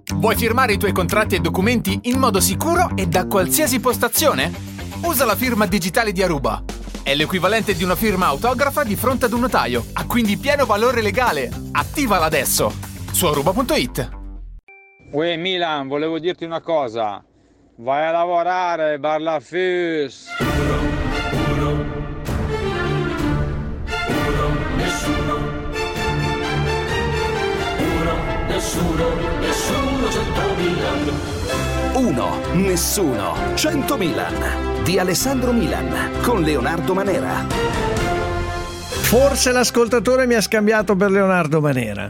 Vuoi firmare i tuoi contratti e documenti in modo sicuro e da qualsiasi postazione? Usa la firma digitale di Aruba. È l'equivalente di una firma autografa di fronte ad un notaio. Ha quindi pieno valore legale. Attivala adesso su aruba.it. Uè Milan, volevo dirti una cosa. Vai a lavorare, Barlafus. Nessuno 100 Milan. Uno, nessuno 100 Milan di Alessandro Milan con Leonardo Manera. Forse l'ascoltatore mi ha scambiato per Leonardo Manera.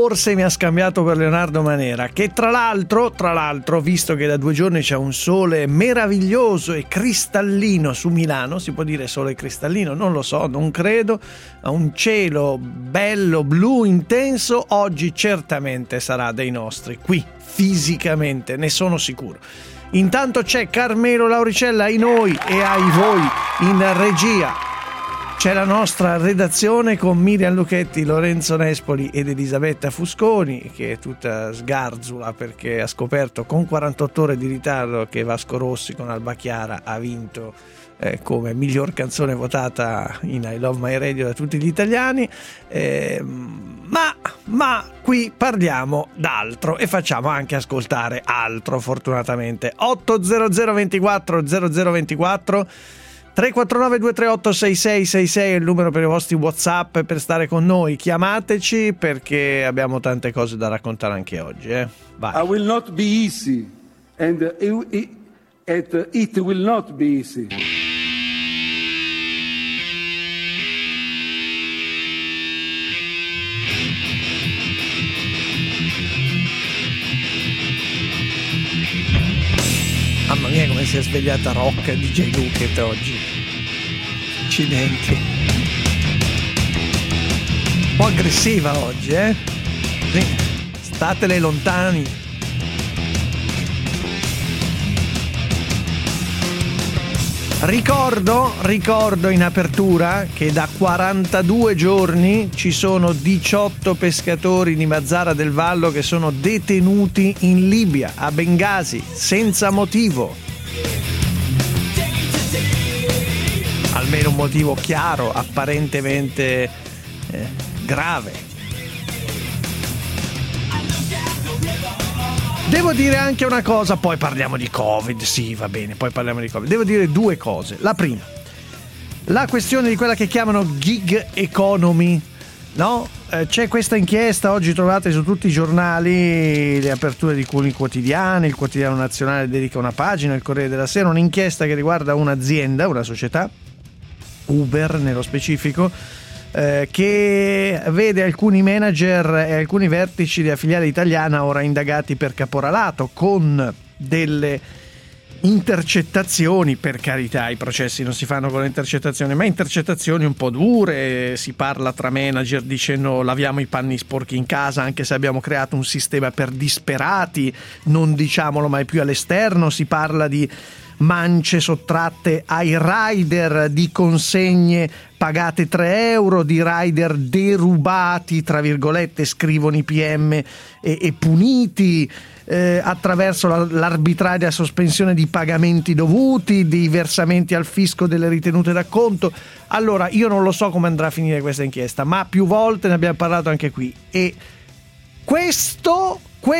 Che tra l'altro, visto che da 2 giorni c'è un sole meraviglioso e cristallino su Milano, si può dire sole cristallino? Non lo so, non credo. Ha un cielo bello, blu, intenso. Oggi certamente sarà dei nostri, qui, fisicamente, ne sono sicuro. Intanto c'è Carmelo Lauricella ai noi e ai voi in regia. C'è la nostra redazione con Miriam Lucchetti, Lorenzo Nespoli ed Elisabetta Fusconi, che è tutta sgarzula perché ha scoperto con 48 ore di ritardo che Vasco Rossi con Alba Chiara ha vinto come miglior canzone votata in I Love My Radio da tutti gli italiani. Ma qui parliamo d'altro e facciamo anche ascoltare altro, fortunatamente. 800 24 0024 349 238 6666 è il numero per i vostri WhatsApp per stare con noi. Chiamateci perché abbiamo tante cose da raccontare anche oggi. Vai. I will not be easy and it will not be easy. Mamma mia come si è svegliata rock DJ Luket oggi. Accidenti. Un po' aggressiva oggi, Sì. Statele lontani. Ricordo in apertura che da 42 giorni ci sono 18 pescatori di Mazara del Vallo che sono detenuti in Libia, a Bengasi, senza motivo. Almeno un motivo chiaro, apparentemente grave. Devo dire anche una cosa, poi parliamo di Covid, sì va bene, poi parliamo di Covid. Devo dire 2 cose. La prima, la questione di quella che chiamano gig economy, no? C'è questa inchiesta, oggi trovate su tutti i giornali, le aperture di alcuni quotidiani, il Quotidiano Nazionale dedica una pagina, il Corriere della Sera, un'inchiesta che riguarda un'azienda, una società, Uber nello specifico, che vede alcuni manager e alcuni vertici della filiale italiana ora indagati per caporalato con delle intercettazioni. Per carità, i processi non si fanno con le intercettazioni, ma intercettazioni un po' dure. Si parla tra manager dicendo laviamo i panni sporchi in casa anche se abbiamo creato un sistema per disperati, non diciamolo mai più all'esterno. Si parla di mance sottratte ai rider, di consegne pagate 3 euro, di rider derubati, tra virgolette, scrivono i PM, e puniti attraverso l'arbitraria sospensione di pagamenti dovuti, di versamenti al fisco delle ritenute d'acconto. Allora, io non lo so come andrà a finire questa inchiesta, ma più volte ne abbiamo parlato anche qui, e questo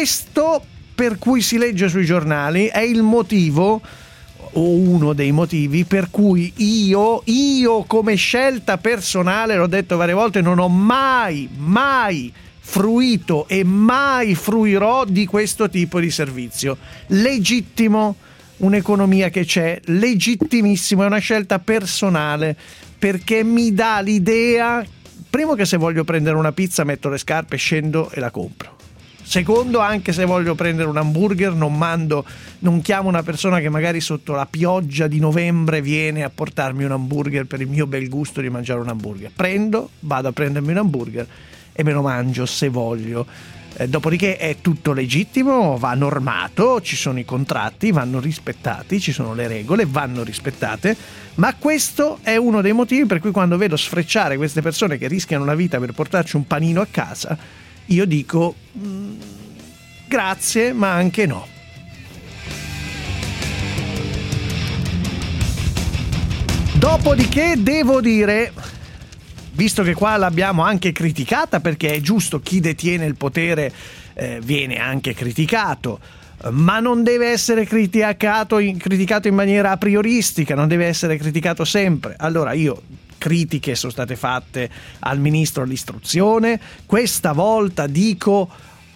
per cui si legge sui giornali è il motivo, o uno dei motivi, per cui io come scelta personale, l'ho detto varie volte, non ho mai fruito e mai fruirò di questo tipo di servizio. Legittimo, un'economia che c'è, legittimissimo, è una scelta personale, perché mi dà l'idea, primo, che se voglio prendere una pizza metto le scarpe, scendo e la compro. Secondo, anche se voglio prendere un hamburger non chiamo una persona che magari sotto la pioggia di novembre viene a portarmi un hamburger per il mio bel gusto di mangiare un hamburger. Vado a prendermi un hamburger e me lo mangio se voglio. Dopodiché è tutto legittimo, va normato, ci sono i contratti, vanno rispettati, ci sono le regole, vanno rispettate, ma questo è uno dei motivi per cui quando vedo sfrecciare queste persone che rischiano la vita per portarci un panino a casa, io dico grazie, ma anche no. Dopodiché devo dire, visto che qua l'abbiamo anche criticata, perché è giusto, chi detiene il potere viene anche criticato, ma non deve essere criticato in maniera a prioristica, non deve essere criticato sempre. Allora critiche sono state fatte al ministro dell'istruzione, questa volta dico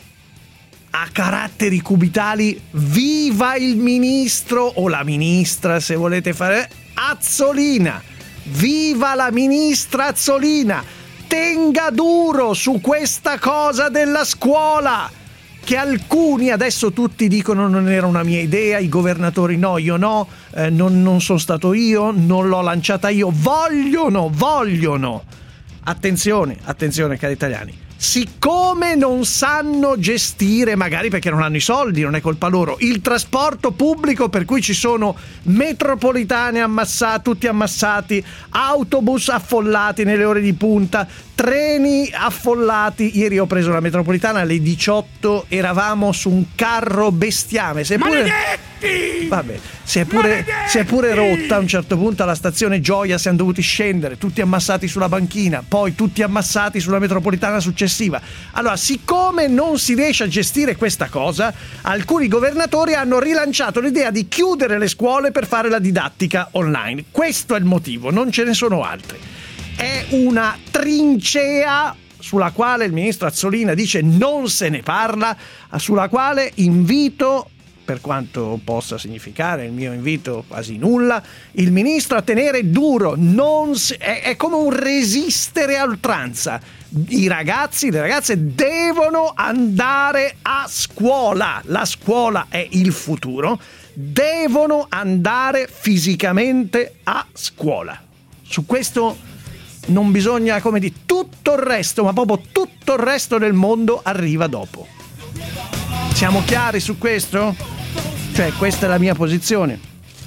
a caratteri cubitali: viva il ministro o la ministra, se volete fare, Azzolina, viva la ministra Azzolina, tenga duro su questa cosa della scuola, che alcuni adesso tutti dicono non era una mia idea, i governatori no, io no, non sono stato io, non l'ho lanciata io, vogliono. Attenzione cari italiani, siccome non sanno gestire, magari perché non hanno i soldi, non è colpa loro, il trasporto pubblico, per cui ci sono metropolitane tutti ammassati, autobus affollati nelle ore di punta, treni affollati. Ieri ho preso la metropolitana alle 18, eravamo su un carro bestiame. Vabbè, si è pure rotta a un certo punto alla stazione Gioia, siamo dovuti scendere, tutti ammassati sulla banchina, poi tutti ammassati sulla metropolitana successiva. Allora, siccome non si riesce a gestire questa cosa, alcuni governatori hanno rilanciato l'idea di chiudere le scuole per fare la didattica online. Questo è il motivo, non ce ne sono altri. È una trincea sulla quale il ministro Azzolina dice non se ne parla, sulla quale invito, per quanto possa significare il mio invito quasi nulla, il ministro a tenere duro. È come un resistere a oltranza. I ragazzi, le ragazze devono andare a scuola, la scuola è il futuro, devono andare fisicamente a scuola. Su questo non bisogna, come dire, tutto il resto, ma proprio tutto il resto del mondo arriva dopo. Siamo chiari su questo? Cioè, questa è la mia posizione.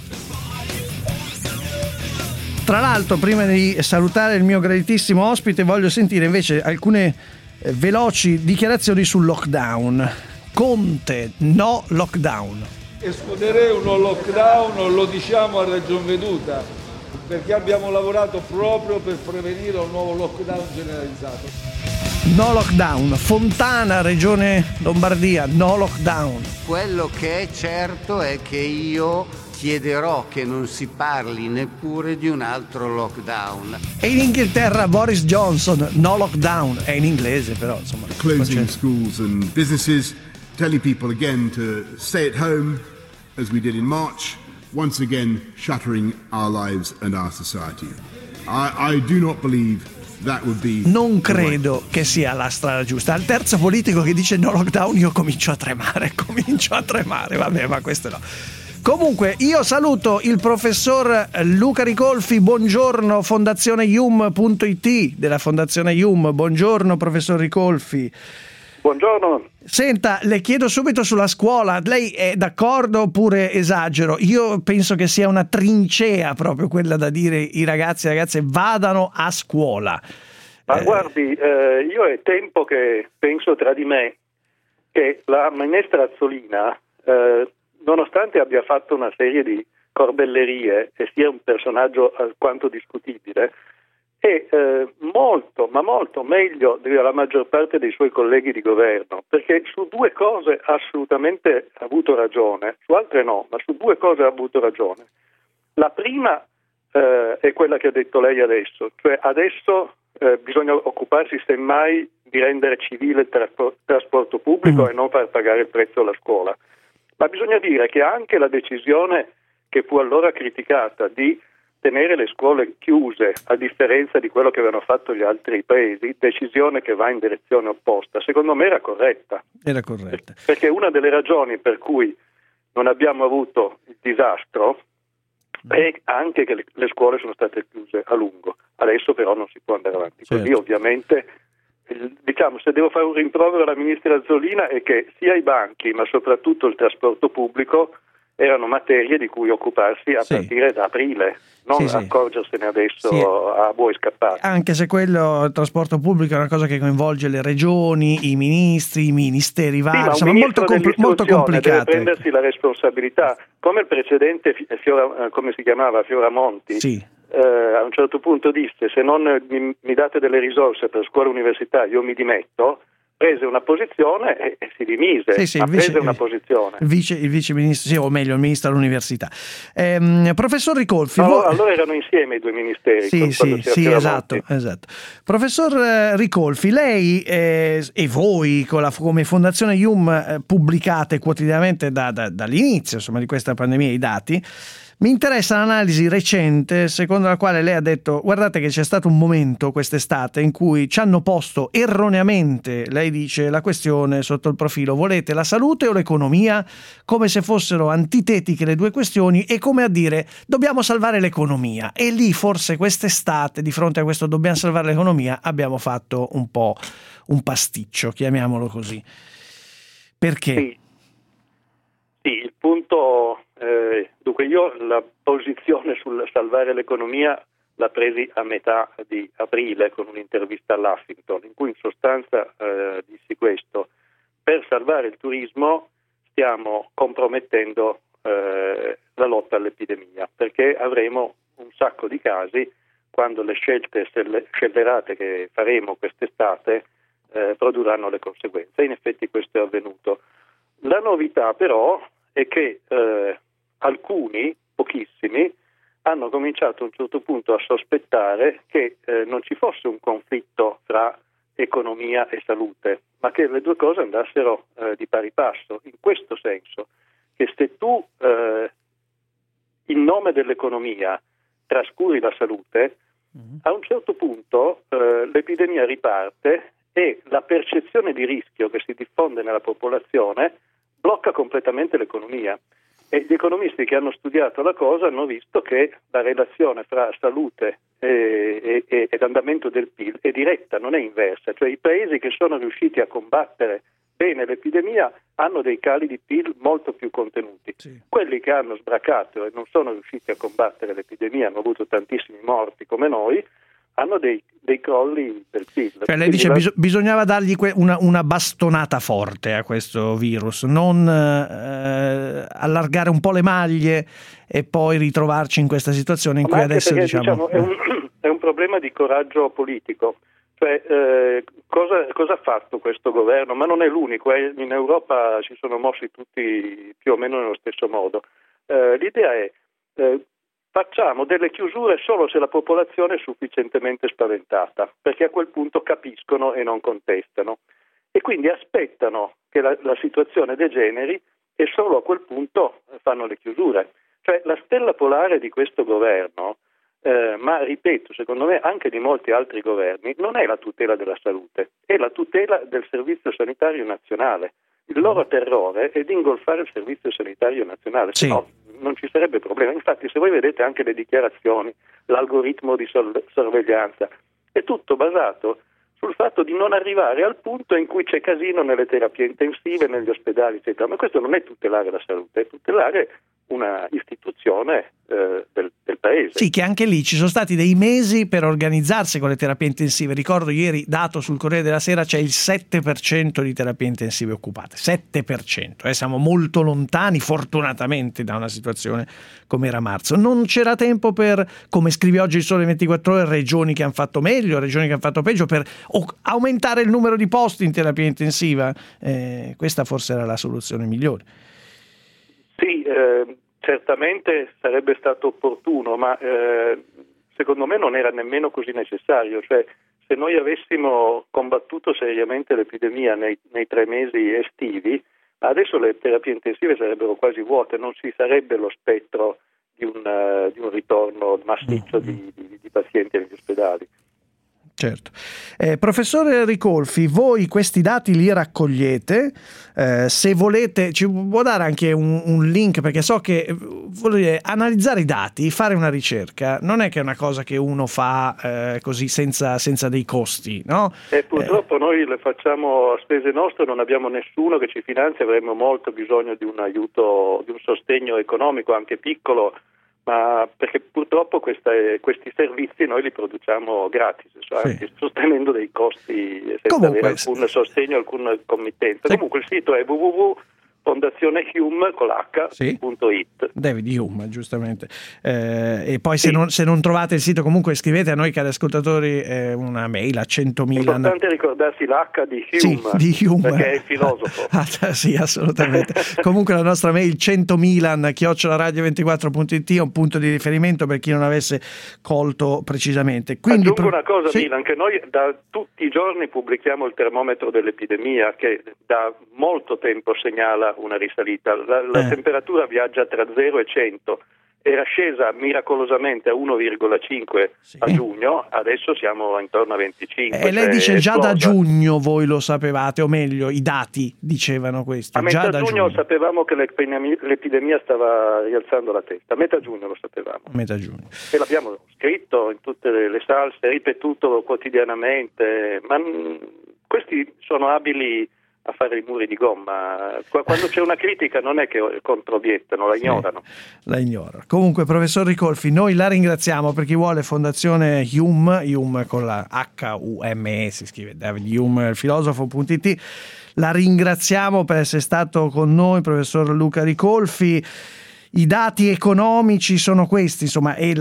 Tra l'altro, prima di salutare il mio graditissimo ospite, voglio sentire invece alcune veloci dichiarazioni sul lockdown. Conte, no lockdown. Escluderei un no lockdown, lo diciamo a ragion veduta, perché abbiamo lavorato proprio per prevenire un nuovo lockdown generalizzato. No lockdown. Fontana, Regione Lombardia, no lockdown. Quello che è certo è che io chiederò che non si parli neppure di un altro lockdown. E in Inghilterra Boris Johnson, no lockdown. È in inglese però, insomma. Closing schools and businesses, telling people again to stay at home, as we did in March, once again shattering our lives and our society. I do not believe that would be. Non credo che sia la strada giusta. Al terzo politico che dice no lockdown io comincio a tremare. Vabbè, ma questo no. Comunque io saluto il professor Luca Ricolfi, buongiorno, fondazioneium.it della Fondazione Ium. Buongiorno professor Ricolfi. Buongiorno. Senta, le chiedo subito sulla scuola, lei è d'accordo oppure esagero? Io penso che sia una trincea proprio quella da dire i ragazzi e le ragazze vadano a scuola. Ma guardi, io è tempo che penso tra di me che la ministra Azzolina, nonostante abbia fatto una serie di corbellerie e sia un personaggio alquanto discutibile, è molto, ma molto meglio della maggior parte dei suoi colleghi di governo, perché su due cose ha assolutamente avuto ragione, su altre no, ma su due cose ha avuto ragione. La prima è quella che ha detto lei adesso, cioè adesso bisogna occuparsi semmai di rendere civile il trasporto pubblico e non far pagare il prezzo alla scuola. Ma bisogna dire che anche la decisione che fu allora criticata di tenere le scuole chiuse, a differenza di quello che avevano fatto gli altri paesi, decisione che va in direzione opposta, secondo me era corretta. Perché una delle ragioni per cui non abbiamo avuto il disastro è anche che le scuole sono state chiuse a lungo. Adesso però non si può andare avanti così, ovviamente. Diciamo, se devo fare un rimprovero alla ministra Azzolina è che sia i banchi, ma soprattutto il trasporto pubblico erano materie di cui occuparsi a partire da aprile, non accorgersene adesso a buoi scappati. Anche se quello, il trasporto pubblico, è una cosa che coinvolge le regioni, i ministri, i ministeri vari, insomma molto complicato. Deve prendersi la responsabilità, come il precedente Fioramonti. A un certo punto disse: se non mi date delle risorse per scuola e università io mi dimetto. Prese una posizione e si dimise, prese una posizione. Il vice ministro, o meglio il ministro all'università. Professor Ricolfi, allora erano insieme i due ministeri. Esatto. Professor Ricolfi, lei e voi come Fondazione IUM pubblicate quotidianamente dall'inizio, insomma, di questa pandemia i dati. Mi interessa l'analisi recente secondo la quale lei ha detto: guardate che c'è stato un momento quest'estate in cui ci hanno posto erroneamente, lei dice, la questione sotto il profilo: volete la salute o l'economia? Come se fossero antitetiche le due questioni, e come a dire dobbiamo salvare l'economia. E lì forse quest'estate, di fronte a questo dobbiamo salvare l'economia, abbiamo fatto un po' un pasticcio, chiamiamolo così. Perché? Sì, il punto... dunque io la posizione sul salvare l'economia l'ha presi a metà di aprile con un'intervista all'Huffington, in cui in sostanza dissi questo: per salvare il turismo stiamo compromettendo la lotta all'epidemia, perché avremo un sacco di casi quando le scelte scellerate che faremo quest'estate produrranno le conseguenze. In effetti questo è avvenuto. La novità però è che alcuni, pochissimi, hanno cominciato a un certo punto a sospettare che non ci fosse un conflitto tra economia e salute, ma che le due cose andassero di pari passo, in questo senso che se tu in nome dell'economia trascuri la salute, a un certo punto l'epidemia riparte e la percezione di rischio che si diffonde nella popolazione blocca completamente l'economia. E gli economisti che hanno studiato la cosa hanno visto che la relazione fra salute ed andamento del PIL è diretta, non è inversa. Cioè i paesi che sono riusciti a combattere bene l'epidemia hanno dei cali di PIL molto più contenuti. Quelli che hanno sbracato e non sono riusciti a combattere l'epidemia, hanno avuto tantissimi morti come noi, hanno dei crolli del PIL. Cioè lei dice bisognava dargli una bastonata forte a questo virus, non allargare un po' le maglie e poi ritrovarci in questa situazione in cui adesso perché, diciamo è un problema di coraggio politico. Cioè cosa ha fatto questo governo? Ma non è l'unico, in Europa si sono mossi tutti più o meno nello stesso modo. L'idea è facciamo delle chiusure solo se la popolazione è sufficientemente spaventata, perché a quel punto capiscono e non contestano, e quindi aspettano che la situazione degeneri e solo a quel punto fanno le chiusure. Cioè la stella polare di questo governo, ma ripeto, secondo me anche di molti altri governi, non è la tutela della salute, è la tutela del Servizio Sanitario Nazionale. Il loro terrore è di ingolfare il Servizio Sanitario Nazionale, se no non ci sarebbe problema. Infatti se voi vedete anche le dichiarazioni, l'algoritmo di sorveglianza, è tutto basato sul fatto di non arrivare al punto in cui c'è casino nelle terapie intensive, negli ospedali, eccetera. Ma questo non è tutelare la salute, è tutelare una istituzione del paese. Sì, che anche lì ci sono stati dei mesi per organizzarsi con le terapie intensive. Ricordo ieri, dato sul Corriere della Sera, c'è il 7% di terapie intensive occupate, 7%. Siamo molto lontani fortunatamente da una situazione come era a marzo. Non c'era tempo per, come scrive oggi il Sole 24 Ore, regioni che hanno fatto meglio, regioni che hanno fatto peggio, per aumentare il numero di posti in terapia intensiva. Questa forse era la soluzione migliore. Sì, certamente sarebbe stato opportuno, ma secondo me non era nemmeno così necessario. Cioè, se noi avessimo combattuto seriamente l'epidemia nei 3 mesi estivi, adesso le terapie intensive sarebbero quasi vuote, non ci sarebbe lo spettro di un ritorno massiccio di pazienti negli ospedali. Certo. Professore Ricolfi, voi questi dati li raccogliete, se volete ci può dare anche un link, perché so che analizzare i dati, fare una ricerca non è che è una cosa che uno fa così senza dei costi, no? Purtroppo noi le facciamo a spese nostre, non abbiamo nessuno che ci finanzia, avremmo molto bisogno di un aiuto, di un sostegno economico anche piccolo, ma perché purtroppo questi servizi noi li produciamo gratis, anche sostenendo dei costi senza avere alcun sostegno, alcun committenza. Sì. Comunque il sito è www.fondazionehume.it. David Hume, giustamente. E poi se non trovate il sito, comunque scrivete a noi cari ascoltatori una mail a 100 Milan. È importante ricordarsi l'H di Hume, di Hume, perché è il filosofo. Sì, assolutamente. Comunque la nostra mail 100 Milan@radio24.it è un punto di riferimento per chi non avesse colto precisamente. Quindi aggiungo una cosa, Milan, che noi da tutti i giorni pubblichiamo il termometro dell'epidemia, che da molto tempo segnala una risalita. La temperatura viaggia tra 0 e 100, era scesa miracolosamente a 1,5 a giugno, adesso siamo intorno a 25. E lei dice già da giugno voi lo sapevate, o meglio i dati dicevano questo. A metà giugno sapevamo che l'epidemia stava rialzando la testa, a metà giugno lo sapevamo. Metà giugno. E l'abbiamo scritto in tutte le salse, ripetuto quotidianamente, ma questi sono abili a fare i muri di gomma. Quando c'è una critica non è che controobiettano, la ignorano. La ignora. Comunque, professor Ricolfi, noi la ringraziamo. Per chi vuole, Fondazione Hume con la Hume, si scrive David Hume, filosofo.it. La ringraziamo per essere stato con noi, professor Luca Ricolfi. I dati economici sono questi, insomma, e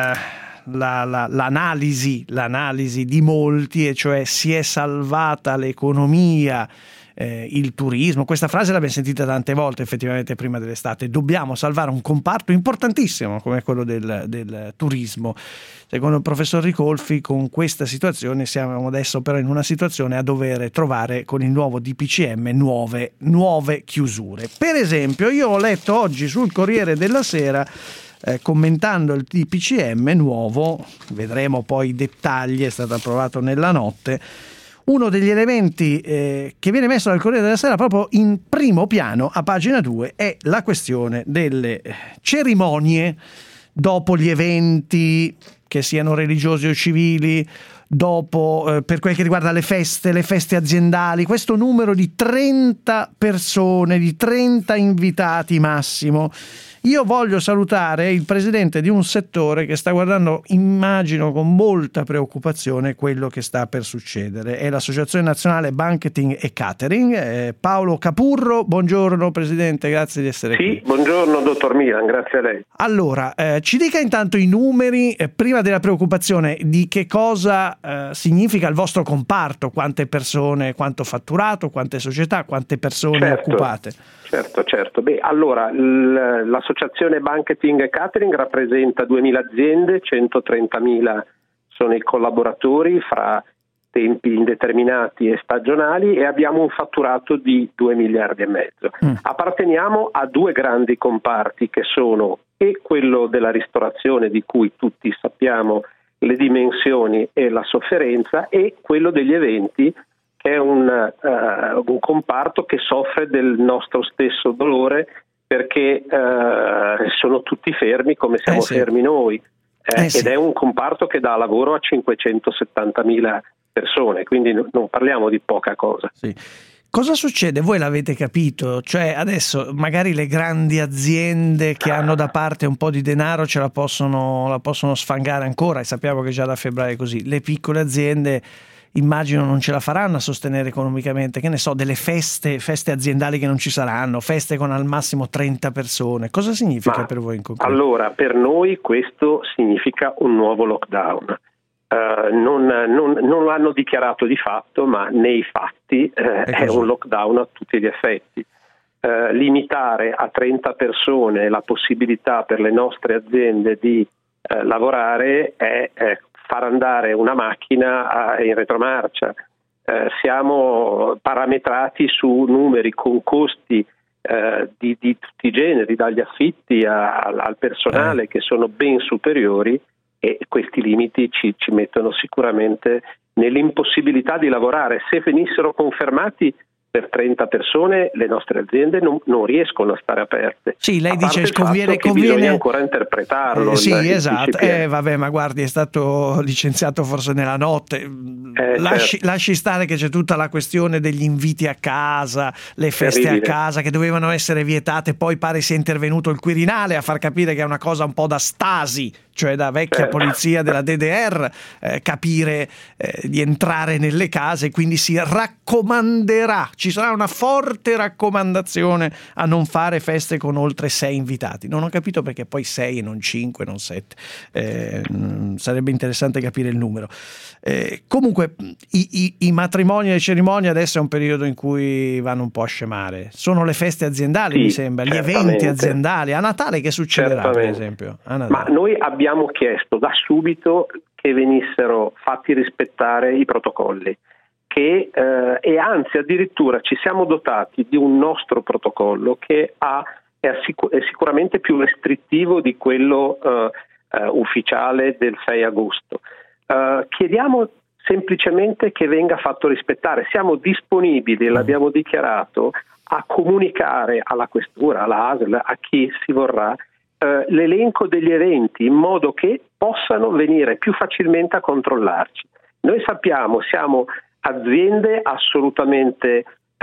l'analisi di molti, e cioè si è salvata l'economia, il turismo. Questa frase l'abbiamo sentita tante volte effettivamente prima dell'estate. Dobbiamo salvare un comparto importantissimo come quello del turismo. Secondo il professor Ricolfi, con questa situazione siamo adesso però in una situazione a dover trovare con il nuovo DPCM nuove chiusure. Per esempio, io ho letto oggi sul Corriere della Sera, commentando il DPCM nuovo, vedremo poi i dettagli, è stato approvato nella notte, uno degli elementi che viene messo dal Corriere della Sera proprio in primo piano a pagina 2 è la questione delle cerimonie dopo gli eventi, che siano religiosi o civili, dopo per quel che riguarda le feste aziendali, questo numero di 30 persone, di 30 invitati massimo. Io voglio salutare il presidente di un settore che sta guardando, immagino con molta preoccupazione, quello che sta per succedere. È l'Associazione Nazionale Banqueting e Catering. Paolo Capurro, buongiorno presidente, grazie di essere qui. Sì, buongiorno dottor Milan, grazie a lei. Allora, ci dica intanto i numeri, prima della preoccupazione, di che cosa significa il vostro comparto, quante persone, quanto fatturato, quante società, quante persone occupate. Certo. Beh, allora, l'associazione Banqueting e Catering rappresenta 2.000 aziende, 130.000 sono i collaboratori fra tempi indeterminati e stagionali, e abbiamo un fatturato di 2,5 miliardi. Apparteniamo a due grandi comparti, che sono e quello della ristorazione, di cui tutti sappiamo le dimensioni e la sofferenza, e quello degli eventi, che è un comparto che soffre del nostro stesso dolore, perché sono tutti fermi come siamo fermi noi, ed è un comparto che dà lavoro a 570.000 persone, quindi non parliamo di poca cosa. Sì. Cosa succede? Voi l'avete capito? Cioè adesso magari le grandi aziende che hanno da parte un po' di denaro la possono sfangare ancora, e sappiamo che già da febbraio è così. Le piccole aziende immagino non ce la faranno a sostenere economicamente, che ne so, delle feste aziendali che non ci saranno, feste con al massimo 30 persone. Cosa significa per voi in concreto? Allora, per noi questo significa un nuovo lockdown. Non l'hanno dichiarato di fatto, ma nei fatti è un lockdown a tutti gli effetti. Limitare a 30 persone la possibilità per le nostre aziende di lavorare è far andare una macchina in retromarcia. Siamo parametrati su numeri con costi di tutti i generi, dagli affitti al personale, che sono ben superiori e questi limiti ci mettono sicuramente nell'impossibilità di lavorare. Se venissero confermati per 30 persone, le nostre aziende non riescono a stare aperte. Sì, lei dice conviene bisogna ancora interpretarlo. Sì, esatto. Vabbè, ma guardi, è stato licenziato forse nella notte. Lasci stare che c'è tutta la questione degli inviti a casa, le feste Terribile. a casa che dovevano essere vietate, poi pare sia intervenuto il Quirinale a far capire che è una cosa un po' da Stasi, cioè da vecchia polizia della DDR, capire di entrare nelle case, quindi si raccomanderà, ci sarà una forte raccomandazione a non fare feste con oltre 6 invitati. Non ho capito perché poi 6 e non 5, non 7, sarebbe interessante capire il numero. Comunque i matrimoni e le cerimonie adesso è un periodo in cui vanno un po' a scemare, sono le feste aziendali, sì, mi sembra, gli eventi aziendali. A Natale che succederà, per esempio? Ma noi abbiamo chiesto da subito che venissero fatti rispettare i protocolli, e anzi addirittura ci siamo dotati di un nostro protocollo che è sicuramente più restrittivo di quello ufficiale del 6 agosto. Chiediamo semplicemente che venga fatto rispettare. Siamo disponibili, l'abbiamo dichiarato, a comunicare alla questura, alla ASL, a chi si vorrà, l'elenco degli eventi in modo che possano venire più facilmente a controllarci. Noi sappiamo, siamo aziende assolutamente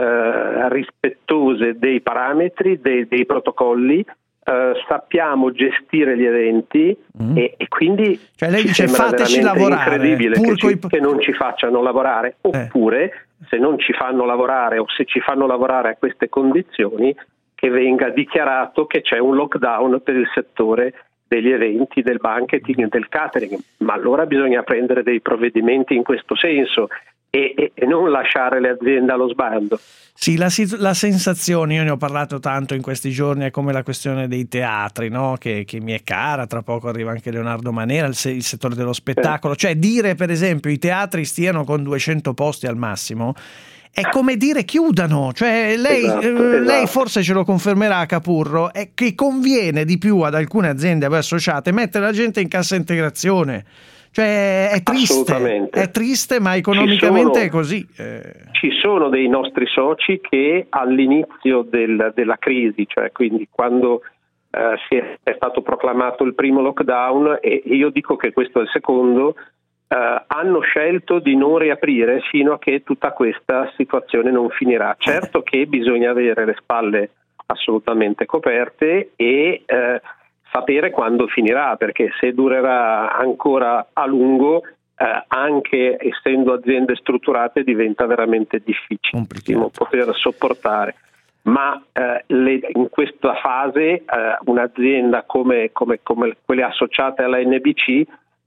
rispettose dei parametri, dei protocolli, sappiamo gestire gli eventi e quindi cioè lei dice fateci lavorare, incredibile che non ci facciano lavorare, oppure se non ci fanno lavorare o se ci fanno lavorare a queste condizioni, che venga dichiarato che c'è un lockdown per il settore degli eventi, del banqueting e del catering, ma allora bisogna prendere dei provvedimenti in questo senso e non lasciare le aziende allo sbando. Sì, la sensazione, io ne ho parlato tanto in questi giorni, è come la questione dei teatri, no? che mi è cara, tra poco arriva anche Leonardo Manera, il settore dello spettacolo, cioè dire per esempio i teatri stiano con 200 posti al massimo è come dire chiudano, cioè lei forse ce lo confermerà a Capurro, è che conviene di più ad alcune aziende associate mettere la gente in cassa integrazione. Cioè è triste, ma economicamente è così. Ci sono dei nostri soci che all'inizio della crisi, cioè quindi quando è stato proclamato il primo lockdown, e io dico che questo è il secondo, hanno scelto di non riaprire fino a che tutta questa situazione non finirà. Certo che bisogna avere le spalle assolutamente coperte e sapere quando finirà, perché se durerà ancora a lungo, anche essendo aziende strutturate, diventa veramente difficile poter sopportare. Ma in questa fase un'azienda come quelle associate alla NBC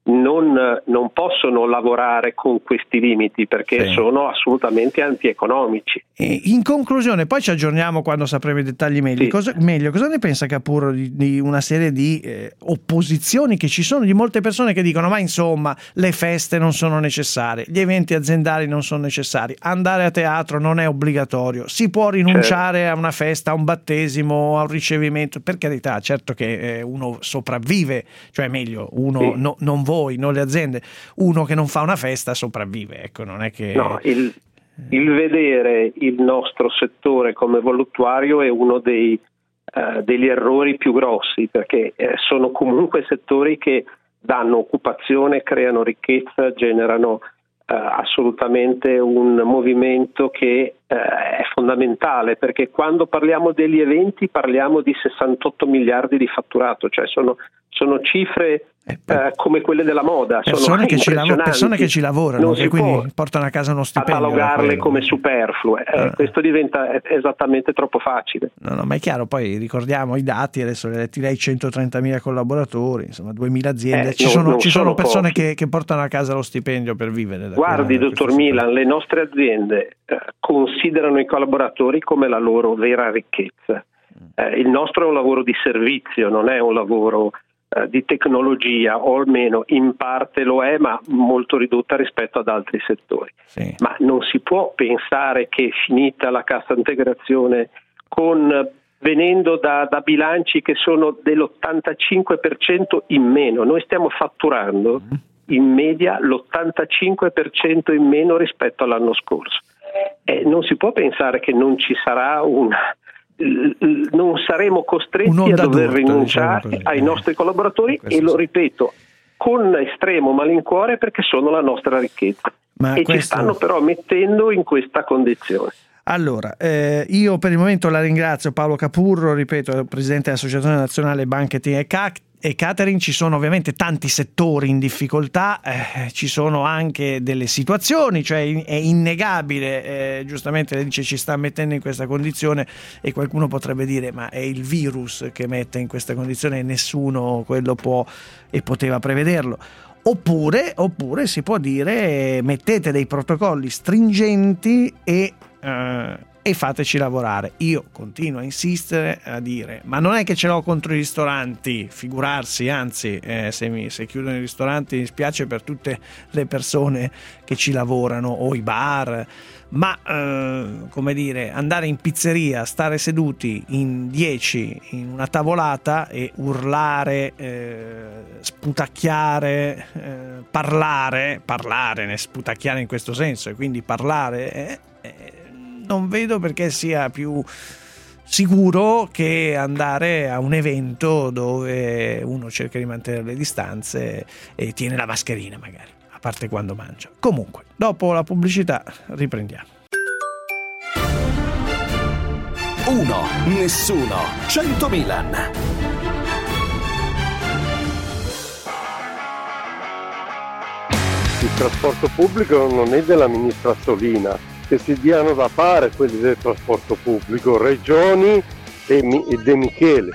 non possono lavorare con questi limiti, perché sono assolutamente antieconomici. In conclusione, poi ci aggiorniamo quando sapremo i dettagli meglio. Cosa ne pensa Capurro di una serie di opposizioni che ci sono, di molte persone che dicono ma insomma le feste non sono necessarie, gli eventi aziendali non sono necessari, andare a teatro non è obbligatorio, si può rinunciare a una festa, a un battesimo, a un ricevimento, per carità, certo che uno sopravvive, cioè meglio uno non voi, non le aziende, uno che non fa una festa sopravvive, ecco, non è che... No, il vedere il nostro settore come voluttuario è uno degli errori più grossi, perché sono comunque settori che danno occupazione, creano ricchezza, generano assolutamente un movimento che è fondamentale, perché quando parliamo degli eventi parliamo di 68 miliardi di fatturato, cioè sono cifre come quelle della moda, persone che ci lavorano, che quindi portano a casa uno stipendio, catalogarle come superflue, questo diventa esattamente troppo facile. No, ma è chiaro, poi ricordiamo i dati, adesso lei 130.000 collaboratori, insomma 2.000 aziende, ci sono persone che portano a casa lo stipendio per vivere. Guardi, dottor Milan, le nostre aziende considerano i collaboratori come la loro vera ricchezza. Il nostro è un lavoro di servizio, non è un lavoro di tecnologia, o almeno in parte lo è, ma molto ridotta rispetto ad altri settori. Ma non si può pensare che finita la cassa integrazione con venendo da bilanci che sono dell'85% in meno. Noi stiamo fatturando in media l'85% in meno rispetto all'anno scorso. Non si può pensare che non ci sarà non saremo costretti a dover rinunciare ai nostri collaboratori, e lo ripeto con estremo malincuore, perché sono la nostra ricchezza. Ci stanno però mettendo in questa condizione. Allora, io per il momento la ringrazio, Paolo Capurro, ripeto, presidente dell'Associazione Nazionale Banqueting e Catering. Ci sono ovviamente tanti settori in difficoltà, ci sono anche delle situazioni, cioè è innegabile, giustamente lei dice ci sta mettendo in questa condizione, e qualcuno potrebbe dire ma è il virus che mette in questa condizione e nessuno quello può e poteva prevederlo. Oppure si può dire mettete dei protocolli stringenti e fateci lavorare. Io continuo a insistere a dire ma non è che ce l'ho contro i ristoranti, figurarsi, anzi se chiudono i ristoranti mi spiace per tutte le persone che ci lavorano, o i bar, ma come dire, andare in pizzeria, stare seduti in 10 in una tavolata e urlare, sputacchiare, parlare, sputacchiare in questo senso, e quindi parlare, non vedo perché sia più sicuro che andare a un evento dove uno cerca di mantenere le distanze e tiene la mascherina, magari, a parte quando mangia. Comunque, dopo la pubblicità riprendiamo. 1, nessuno, 100 Milan. Il trasporto pubblico non è della ministra Solina. Che si diano da fare quelli del trasporto pubblico, Regioni e De Michele.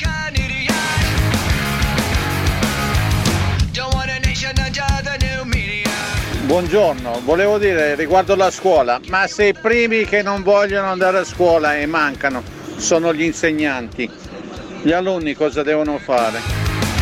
Buongiorno, volevo dire riguardo la scuola, ma se i primi che non vogliono andare a scuola e mancano sono gli insegnanti, gli alunni cosa devono fare?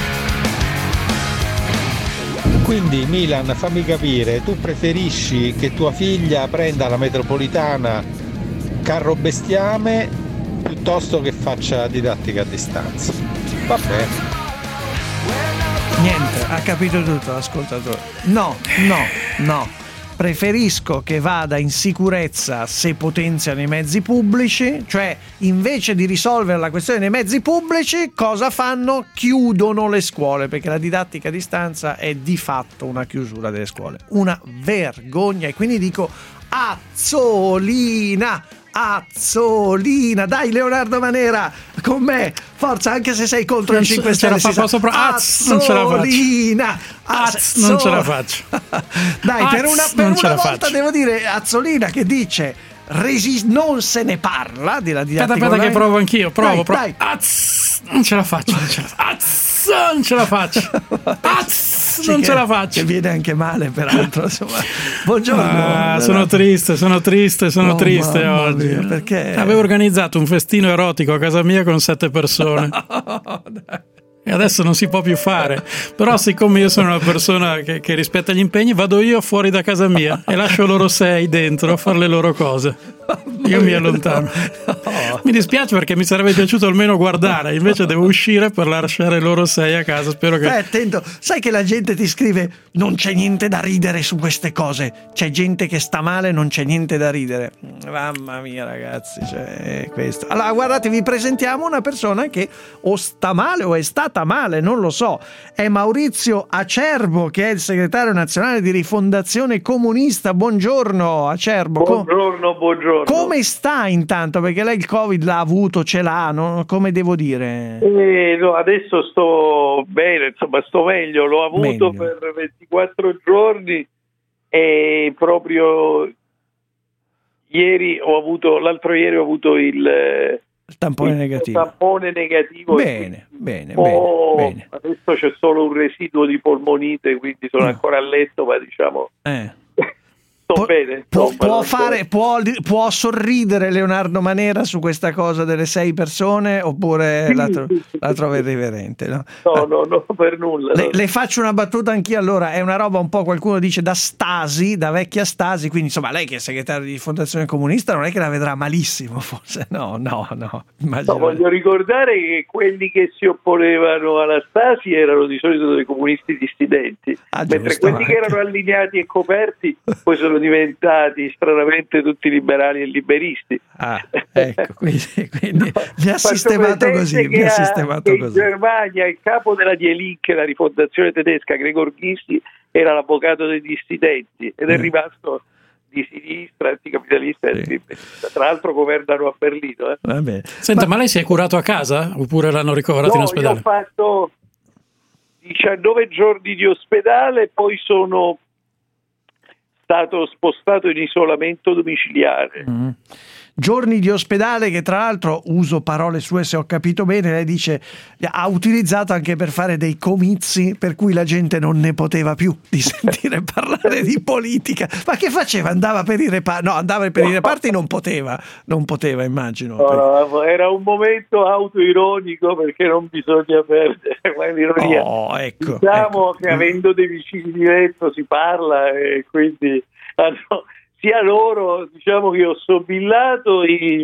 Quindi Milan, fammi capire, tu preferisci che tua figlia prenda la metropolitana carro bestiame piuttosto che faccia didattica a distanza? Va bene. Niente, ha capito tutto l'ascoltatore. No. Preferisco che vada in sicurezza se potenziano i mezzi pubblici, cioè invece di risolvere la questione dei mezzi pubblici, cosa fanno? Chiudono le scuole, perché la didattica a distanza è di fatto una chiusura delle scuole. Una vergogna, e quindi dico Azzolina, dai Leonardo Manera con me, forza, anche se sei contro il 5 Stelle. Azzolina, non ce la faccio. Dai, per una volta devo dire Azzolina che dice non se ne parla della didattica. Aspetta che provo anch'io, provo. Dai. Non ce la faccio. Non ce la faccio. Che viene anche male, peraltro. Insomma. Buongiorno. Sono triste oggi. Mia, perché? Avevo organizzato un festino erotico a casa mia con 7 persone. E adesso non si può più fare, però siccome io sono una persona che rispetta gli impegni, vado io fuori da casa mia e lascio loro 6 dentro a fare le loro cose. Io mi allontano. Mi dispiace perché mi sarebbe piaciuto almeno guardare, invece devo uscire per lasciare loro 6 a casa. Spero che... attento, sai che la gente ti scrive non c'è niente da ridere su queste cose, c'è gente che sta male, non c'è niente da ridere. Mamma mia ragazzi, cioè, questo. Allora guardate, vi presentiamo una persona che o sta male o è stata male, non lo so. È Maurizio Acerbo, che è il segretario nazionale di Rifondazione Comunista. Buongiorno Acerbo. Buongiorno. Come sta intanto? Perché lei il Covid l'ha avuto, ce l'ha, no? Come devo dire? No, adesso sto bene, insomma sto meglio. L'ho avuto per 24 giorni e proprio l'altro ieri ho avuto il tampone negativo. Bene. Adesso c'è solo un residuo di polmonite, quindi sono ancora a letto, ma diciamo Può sorridere Leonardo Manera su questa cosa delle 6 persone oppure sì, la trova irriverente? No, no, per nulla. Le faccio una battuta anch'io. Allora, è una roba un po', qualcuno dice da Stasi, da vecchia Stasi, quindi insomma lei che è segretario di Fondazione Comunista non è che la vedrà malissimo, forse. No, voglio ricordare che quelli che si opponevano alla Stasi erano di solito dei comunisti dissidenti, mentre quelli che erano allineati e coperti poi sono diventati stranamente tutti liberali e liberisti. Ecco, quindi mi ha sistemato così. In Germania il capo della Die Linke, la rifondazione tedesca, Gregor Gysi, era l'avvocato dei dissidenti ed è rimasto di sinistra, anticapitalista, tra l'altro governano a Berlino. Senta, ma lei si è curato a casa oppure l'hanno ricoverato in ospedale? Io ho fatto 19 giorni di ospedale e poi sono stato spostato in isolamento domiciliare. Giorni di ospedale che tra l'altro, uso parole sue se ho capito bene, lei dice ha utilizzato anche per fare dei comizi per cui la gente non ne poteva più di sentire parlare di politica. Ma che faceva? Andava per i reparti? No, andava per i reparti, non poteva immagino. No, era un momento autoironico perché non bisogna perdere l'ironia. Ecco, che avendo dei vicini di letto si parla e quindi sia loro, diciamo che ho sobillato il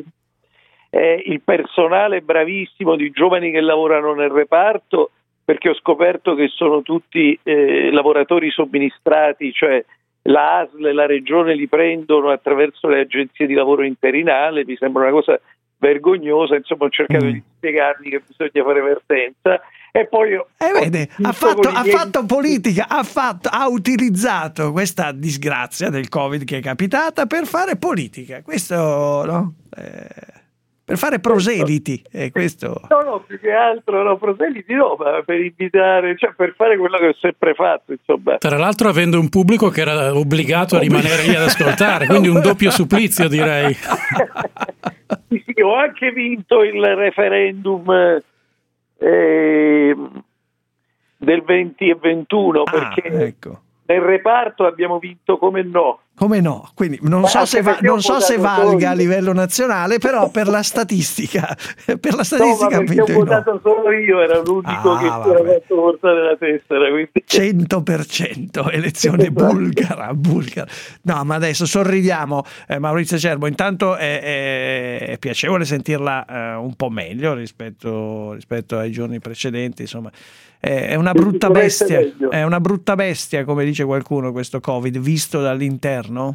personale bravissimo di giovani che lavorano nel reparto, perché ho scoperto che sono tutti lavoratori somministrati, cioè la ASL e la regione li prendono attraverso le agenzie di lavoro interinale. Mi sembra una cosa vergognosa, insomma ho cercato di spiegargli che bisogna fare vertenza. E poi ha fatto politica, ha utilizzato questa disgrazia del Covid che è capitata per fare politica. Questo, no? Per fare proseliti. Questo. No, più che altro proseliti no, ma per invitare, cioè per fare quello che ho sempre fatto, insomma. Tra l'altro avendo un pubblico che era obbligato a rimanere lì ad ascoltare, quindi un doppio supplizio, direi. Sì, ho anche vinto il referendum del 20 e 21 perché nel reparto abbiamo vinto come no, quindi non so se valga a livello nazionale, però per la statistica ha vinto ho votato solo io, era l'unico che si era fatto portare la tessera, quindi 100% elezione bulgara. No, ma adesso sorridiamo, Maurizio Acerbo, intanto è piacevole sentirla un po' meglio rispetto ai giorni precedenti, insomma. È una brutta bestia, come dice qualcuno, questo Covid visto dall'interno?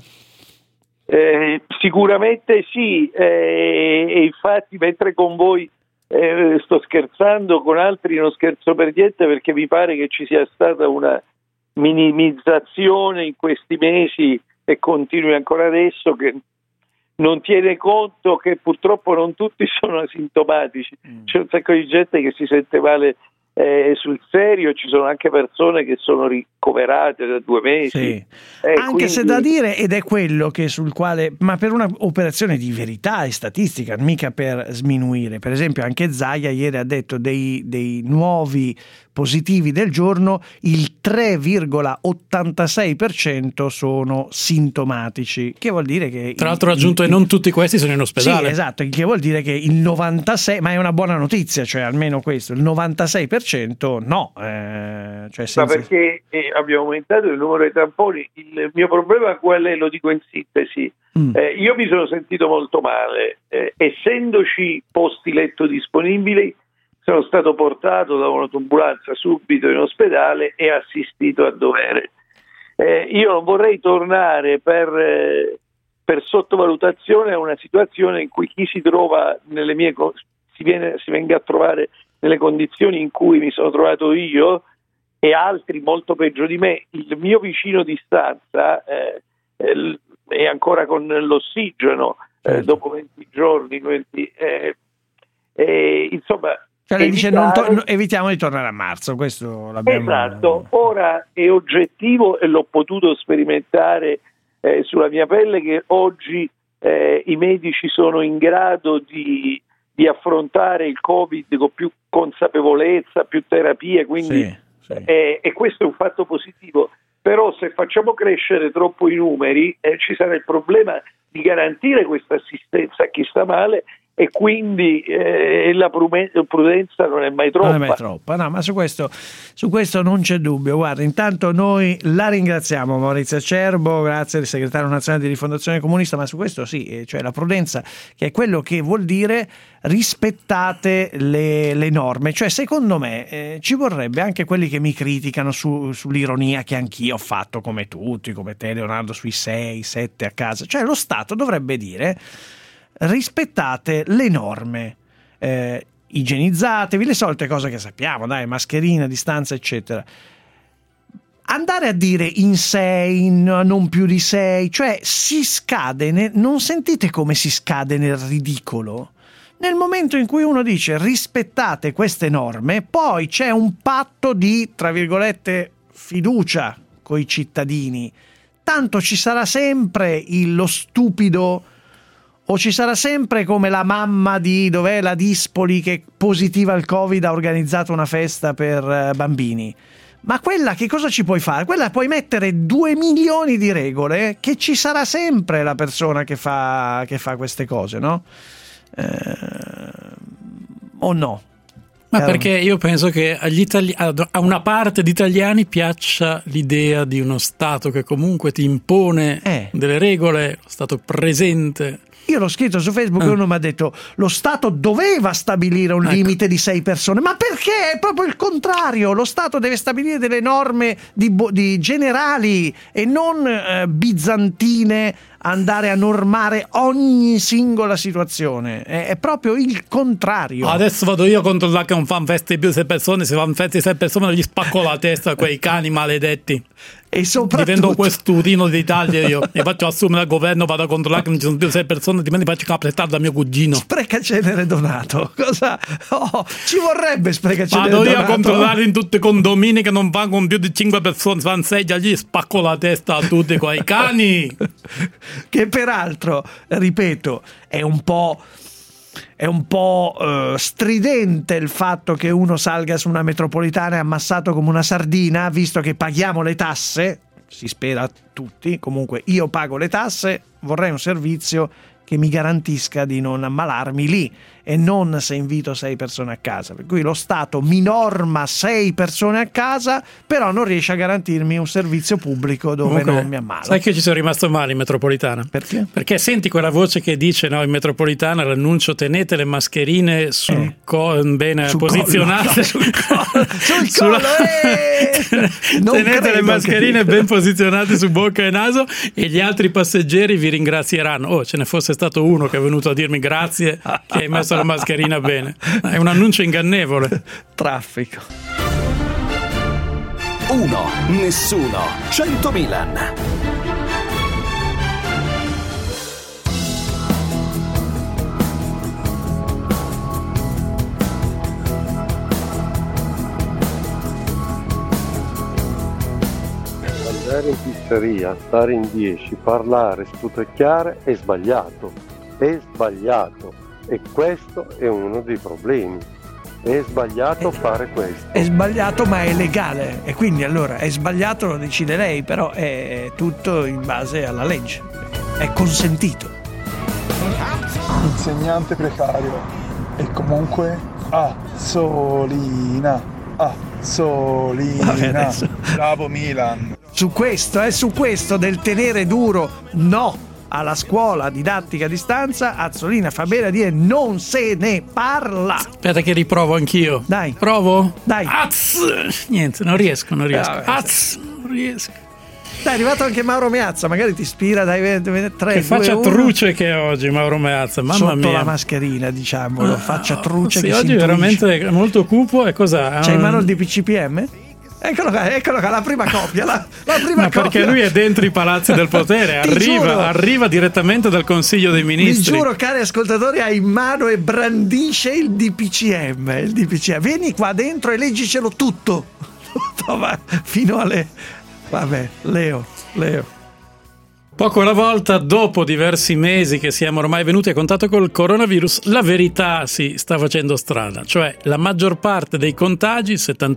Sicuramente sì, e infatti mentre con voi sto scherzando, con altri non scherzo per niente, perché mi pare che ci sia stata una minimizzazione in questi mesi e continui ancora adesso, che non tiene conto che purtroppo non tutti sono asintomatici. C'è un sacco di gente che si sente male sul serio, ci sono anche persone che sono ricoverate da 2 mesi. Sì. Anche quindi... se da dire, ed è quello che sul quale, ma per una operazione di verità e statistica, mica per sminuire. Per esempio anche Zaia ieri ha detto dei nuovi positivi del giorno il 3,86% sono sintomatici, che vuol dire che tra l'altro ha aggiunto e non tutti questi sono in ospedale. Sì, esatto, che vuol dire che il 96%, ma è una buona notizia, cioè almeno questo, il 96% no, cioè senza... Ma perché abbiamo aumentato il numero dei tamponi. Il mio problema qual è? Lo dico in sintesi. Io mi sono sentito molto male, essendoci posti letto disponibili sono stato portato da un'autoambulanza subito in ospedale e assistito a dovere. Io non vorrei tornare per sottovalutazione a una situazione in cui chi si trova nelle mie si venga a trovare nelle condizioni in cui mi sono trovato io e altri molto peggio di me. Il mio vicino di stanza è ancora con l'ossigeno dopo 20 giorni, insomma. Cioè lei dice evitiamo di tornare a marzo, questo l'abbiamo... Esatto, ora è oggettivo e l'ho potuto sperimentare sulla mia pelle che oggi i medici sono in grado di affrontare il Covid con più consapevolezza, più terapie, quindi sì. E questo è un fatto positivo. però se facciamo crescere troppo i numeri ci sarà il problema di garantire questa assistenza a chi sta male, e quindi la prudenza non è mai troppa. Non è mai troppa, no, ma su questo non c'è dubbio. Guarda, intanto noi la ringraziamo Maurizio Acerbo, grazie al segretario nazionale di Rifondazione Comunista, ma su questo sì, cioè la prudenza, che è quello che vuol dire rispettate le norme. Cioè, secondo me ci vorrebbe, anche quelli che mi criticano sull'ironia che anch'io ho fatto, come tutti, come te Leonardo, sui 6-7 a casa, cioè lo Stato dovrebbe dire: rispettate le norme, igienizzatevi, le solite cose che sappiamo, dai, mascherina, distanza, eccetera. Andare a dire in 6, non più di 6, cioè si scade, non sentite come si scade nel ridicolo? Nel momento in cui uno dice rispettate queste norme, poi c'è un patto di, tra virgolette, fiducia coi cittadini. Tanto ci sarà sempre lo stupido, o ci sarà sempre come la mamma di, dov'è, la Dispoli, che positiva al Covid ha organizzato una festa per bambini. Ma quella che cosa ci puoi fare? Quella puoi mettere 2 milioni di regole, che ci sarà sempre la persona che fa queste cose, no? O no? Ma perché io penso che a una parte di italiani piaccia l'idea di uno Stato che comunque ti impone delle regole, lo Stato presente. Io l'ho scritto su Facebook e uno mi ha detto: lo Stato doveva stabilire un limite di 6 persone. Ma perché? È proprio il contrario. Lo Stato deve stabilire delle norme di generali e non bizantine, andare a normare ogni singola situazione. È proprio il contrario. Adesso vado io a controllare che non fanno feste più 6 persone. Se fanno feste 6 persone gli spacco la testa a quei cani maledetti. E soprattutto divento quest'urino d'Italia, io mi faccio assumere al governo, vado a controllare che non ci sono più 6 persone, altrimenti faccio capretare da mio cugino. Sprecacenere Donato, cosa? Ci vorrebbe Sprecacenere Donato. Vado io a controllare in tutti i condomini che non vanno con più di 5 persone, fanno 6, gli spacco la testa a tutti quei cani. Che peraltro, ripeto, è un po' stridente il fatto che uno salga su una metropolitana ammassato come una sardina, visto che paghiamo le tasse, si spera tutti, comunque io pago le tasse, vorrei un servizio che mi garantisca di non ammalarmi lì, e non se invito 6 persone a casa. Per cui lo Stato mi norma 6 persone a casa, però non riesce a garantirmi un servizio pubblico dove non mi ammalo. Sai che ci sono rimasto male in metropolitana? Perché? Perché senti quella voce che dice, no, in metropolitana l'annuncio: tenete le mascherine sul bene sul posizionate collo, no, sul collo, tenete le mascherine ben posizionate su bocca e naso, e gli altri passeggeri vi ringrazieranno. Ce ne fosse stato uno che è venuto a dirmi grazie che hai messo la mascherina bene. È un annuncio ingannevole. Traffico. 1, nessuno, 100 Milan. Andare in pizzeria, stare in 10, parlare, sputacchiare è sbagliato. E questo è uno dei problemi. È sbagliato fare questo. È sbagliato, ma è legale, e quindi allora è sbagliato, lo decide lei, però è tutto in base alla legge, è consentito. Insegnante precario e comunque Azzolina. Bravo Milan. Su questo del tenere duro no alla scuola didattica a distanza, Azzolina fa bene a dire non se ne parla. Aspetta che riprovo anch'io. Dai. Provo? Dai. Niente, non riesco. Non riesco. Dai, è arrivato anche Mauro Meazza, magari ti ispira, dai, 3, che faccia truce che è oggi Mauro Meazza, mamma sotto mia. La mascherina, diciamolo, faccia truce sì, che oggi si veramente molto cupo. E cosa? C'hai in mano il DPCPM? Eccolo qua, la prima coppia, la prima coppia. Perché lui è dentro i palazzi del potere, arriva direttamente dal Consiglio dei Ministri. Vi giuro, cari ascoltatori, ha in mano e brandisce il DPCM. Vieni qua dentro e leggicelo tutto. Fino alle... Vabbè, Leo. Poco alla volta, dopo diversi mesi che siamo ormai venuti a contatto col coronavirus, la verità si sta facendo strada, cioè la maggior parte dei contagi, il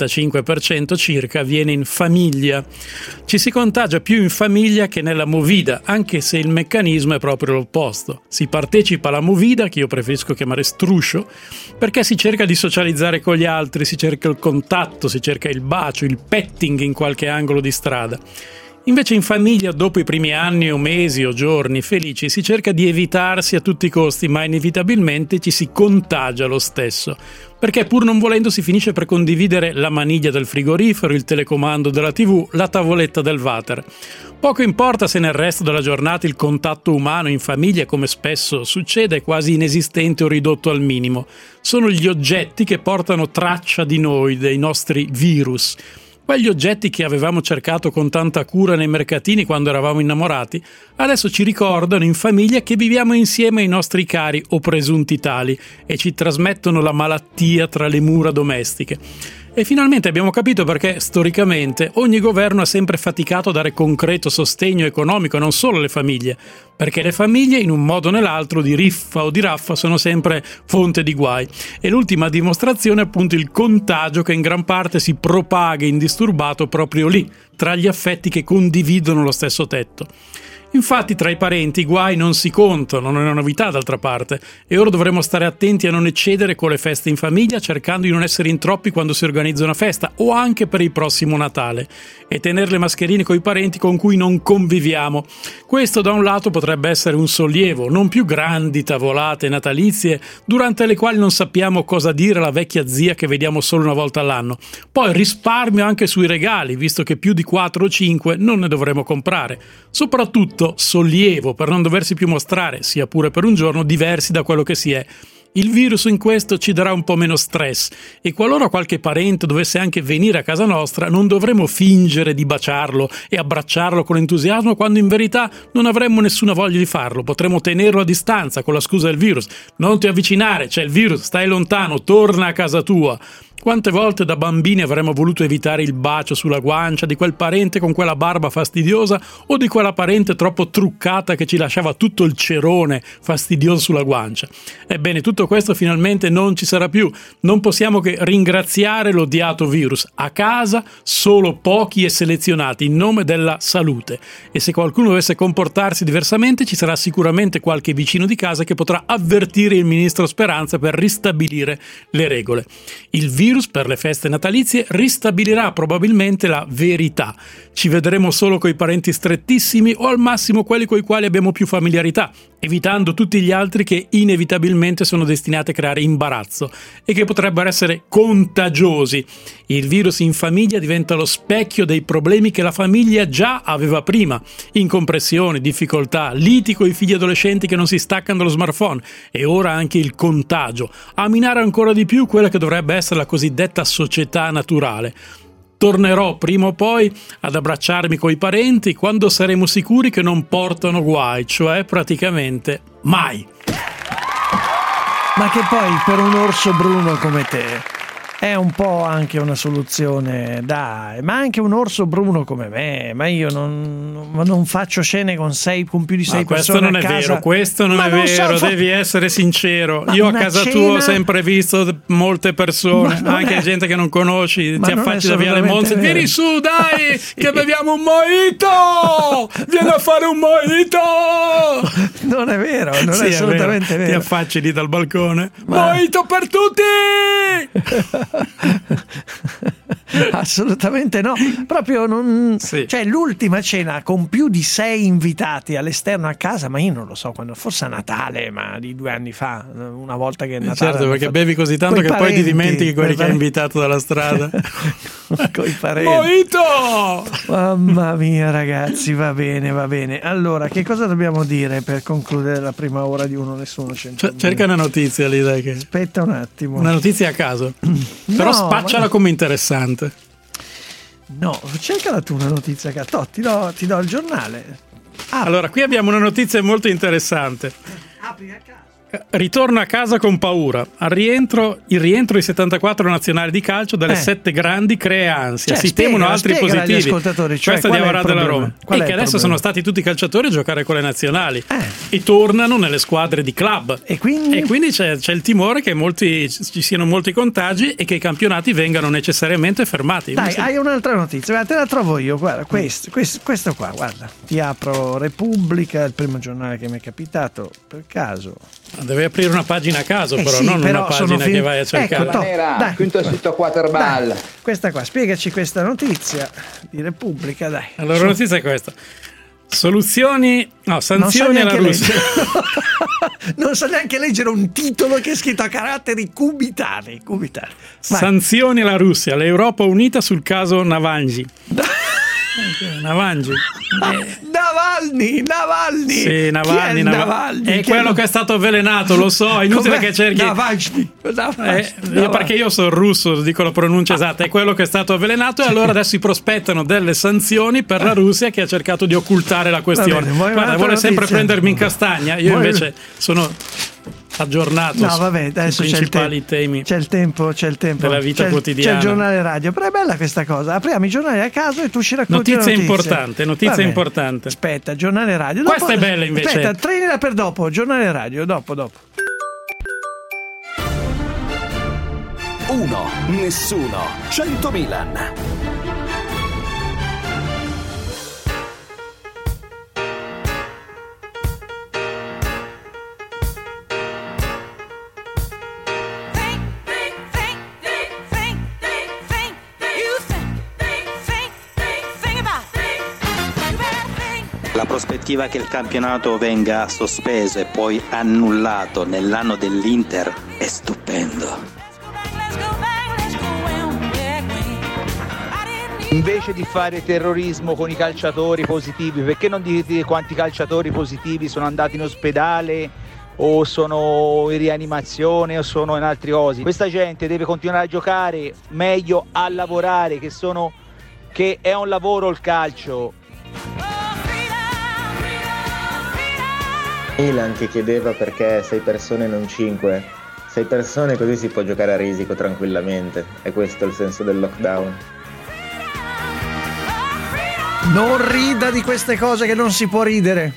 75% circa, avviene in famiglia. Ci si contagia più in famiglia che nella movida, anche se il meccanismo è proprio l'opposto. Si partecipa alla movida, che io preferisco chiamare struscio, perché si cerca di socializzare con gli altri, si cerca il contatto, si cerca il bacio, il petting in qualche angolo di strada. Invece in famiglia, dopo i primi anni o mesi o giorni felici, si cerca di evitarsi a tutti i costi, ma inevitabilmente ci si contagia lo stesso, perché pur non volendo si finisce per condividere la maniglia del frigorifero, il telecomando della TV, la tavoletta del water. Poco importa se nel resto della giornata il contatto umano in famiglia, come spesso succede, è quasi inesistente o ridotto al minimo. Sono gli oggetti che portano traccia di noi, dei nostri virus. Quegli oggetti che avevamo cercato con tanta cura nei mercatini quando eravamo innamorati, adesso ci ricordano in famiglia che viviamo insieme ai nostri cari o presunti tali e ci trasmettono la malattia tra le mura domestiche. E finalmente abbiamo capito perché, storicamente, ogni governo ha sempre faticato a dare concreto sostegno economico non solo alle famiglie, perché le famiglie, in un modo o nell'altro, di riffa o di raffa, sono sempre fonte di guai. E l'ultima dimostrazione è appunto il contagio che in gran parte si propaga indisturbato proprio lì, tra gli affetti che condividono lo stesso tetto. Infatti tra i parenti i guai non si contano, non è una novità d'altra parte, e ora dovremo stare attenti a non eccedere con le feste in famiglia, cercando di non essere in troppi quando si organizza una festa o anche per il prossimo Natale, e tenere le mascherine coi parenti con cui non conviviamo. Questo da un lato potrebbe essere un sollievo, non più grandi tavolate natalizie durante le quali non sappiamo cosa dire alla vecchia zia che vediamo solo una volta all'anno. Poi risparmio anche sui regali, visto che più di 4 o 5 non ne dovremo comprare. Soprattutto sollievo per non doversi più mostrare, sia pure per un giorno, diversi da quello che si è. Il virus in questo ci darà un po' meno stress e qualora qualche parente dovesse anche venire a casa nostra non dovremo fingere di baciarlo e abbracciarlo con entusiasmo quando in verità non avremmo nessuna voglia di farlo. Potremo tenerlo a distanza con la scusa del virus. Non ti avvicinare, c'è il virus, stai lontano, torna a casa tua. Quante volte da bambini avremmo voluto evitare il bacio sulla guancia di quel parente con quella barba fastidiosa o di quella parente troppo truccata che ci lasciava tutto il cerone fastidioso sulla guancia. Ebbene, tutto questo finalmente non ci sarà più. Non possiamo che ringraziare l'odiato virus. A casa solo pochi e selezionati in nome della salute. E se qualcuno dovesse comportarsi diversamente ci sarà sicuramente qualche vicino di casa che potrà avvertire il ministro Speranza per ristabilire le regole. Il virus per le feste natalizie ristabilirà probabilmente la verità. Ci vedremo solo coi parenti strettissimi o al massimo quelli coi quali abbiamo più familiarità, evitando tutti gli altri che inevitabilmente sono destinati a creare imbarazzo e che potrebbero essere contagiosi. Il virus in famiglia diventa lo specchio dei problemi che la famiglia già aveva prima: incompressioni, difficoltà, liti con i figli adolescenti che non si staccano dallo smartphone e ora anche il contagio, a minare ancora di più quella che dovrebbe essere la cosiddetta società naturale. Tornerò prima o poi ad abbracciarmi coi parenti quando saremo sicuri che non portano guai, cioè praticamente mai. Ma che poi per un orso bruno come te è un po' anche una soluzione, dai, ma anche un orso bruno come me, ma io non faccio scene con più di 6 persone a casa. Questo non è vero, devi essere sincero. Io a casa tua ho sempre visto molte persone, anche gente che non conosci, ti affacci da Viale Monza, vieni su dai, che beviamo un mojito, vieni a fare un mojito. Non è vero, non è assolutamente vero. Ti affacci lì dal balcone, mojito per tutti. Assolutamente no, proprio non. Sì. Cioè l'ultima cena con più di 6 invitati all'esterno a casa, ma io non lo so quando, forse a Natale, ma di 2 anni fa, una volta che è Natale. Certo, perché bevi così tanto che poi ti dimentichi quelli che hai invitato dalla strada. Coi parenti. Mojito! Mamma mia ragazzi, va bene. Allora, che cosa dobbiamo dire per concludere la prima ora di Uno Nessuno 100? Cerca una notizia lì, dai. Aspetta un attimo. Una notizia a caso. Però spacciala come interessante. No, cercala tu una notizia che ti do il giornale. Allora, qui abbiamo una notizia molto interessante. Apri a caso. Ritorno a casa con paura. Il rientro di 74 nazionali di calcio dalle 7 grandi crea ansia. Si temono altri positivi. Questa di Avarà della Roma. E che adesso sono stati tutti i calciatori a giocare con le nazionali e tornano nelle squadre di club. E quindi c'è il timore che ci siano molti contagi e che i campionati vengano necessariamente fermati. Dai, hai un'altra notizia, te la trovo io. Guarda, questo qua, guarda. Ti apro Repubblica, il primo giornale che mi è capitato per caso. Devi aprire una pagina a caso, però non una pagina che vai a cercare. Dai, quinto sito Quaterball. Dai, questa qua, spiegaci questa notizia di Repubblica, dai. Allora, la notizia è questa. Sanzioni alla Russia. Non so neanche leggere un titolo che è scritto a caratteri cubitali. Sanzioni alla Russia, l'Europa unita sul caso Navalny. Navalny. Sì, Navalny. È quello che è stato avvelenato, lo so, è inutile che cerchi. Perché io sono russo, dico la pronuncia esatta, è quello che è stato avvelenato e allora adesso si prospettano delle sanzioni per la Russia che ha cercato di occultare la questione. Guarda, vuole sempre prendermi in castagna, io invece sono aggiornato sui principali temi. C'è il tempo della vita quotidiana. C'è il giornale radio, però è bella questa cosa. Apriamo i giornali a caso e tu ci racconti notizia importante. Aspetta, giornale radio. Questa è bella invece. Aspetta, trainila per dopo, giornale radio, dopo. 1, nessuno, 100 Milan. La prospettiva che il campionato venga sospeso e poi annullato nell'anno dell'Inter è stupendo. Invece di fare terrorismo con i calciatori positivi, perché non dite quanti calciatori positivi sono andati in ospedale o sono in rianimazione o sono in altri cosi? Questa gente deve continuare a giocare meglio, a lavorare, che è un lavoro il calcio. Milan che chiedeva perché 6 persone non 5. 6 persone, così si può giocare a risico tranquillamente. E questo è il senso del lockdown. Non rida di queste cose che non si può ridere.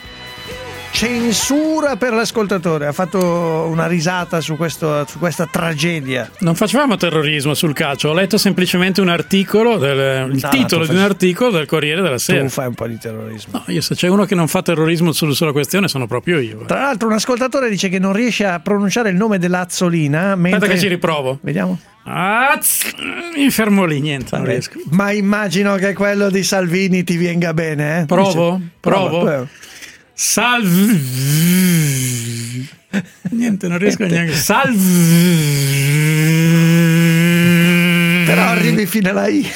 Censura per l'ascoltatore. Ha fatto una risata su questa tragedia. Non facevamo terrorismo sul calcio. Ho letto semplicemente un articolo di un articolo del Corriere della Sera. Tu fai un po' di terrorismo. No, se c'è uno che non fa terrorismo sulla questione sono proprio io. Tra l'altro un ascoltatore dice che non riesce a pronunciare il nome dell'Azzolina mentre... Aspetta che ci riprovo. Vediamo. Mi fermo lì, niente, non riesco. Ma immagino che quello di Salvini ti venga bene, eh? Provo. Salve. Niente, non riesco neanche. Però arrivi fino alla I.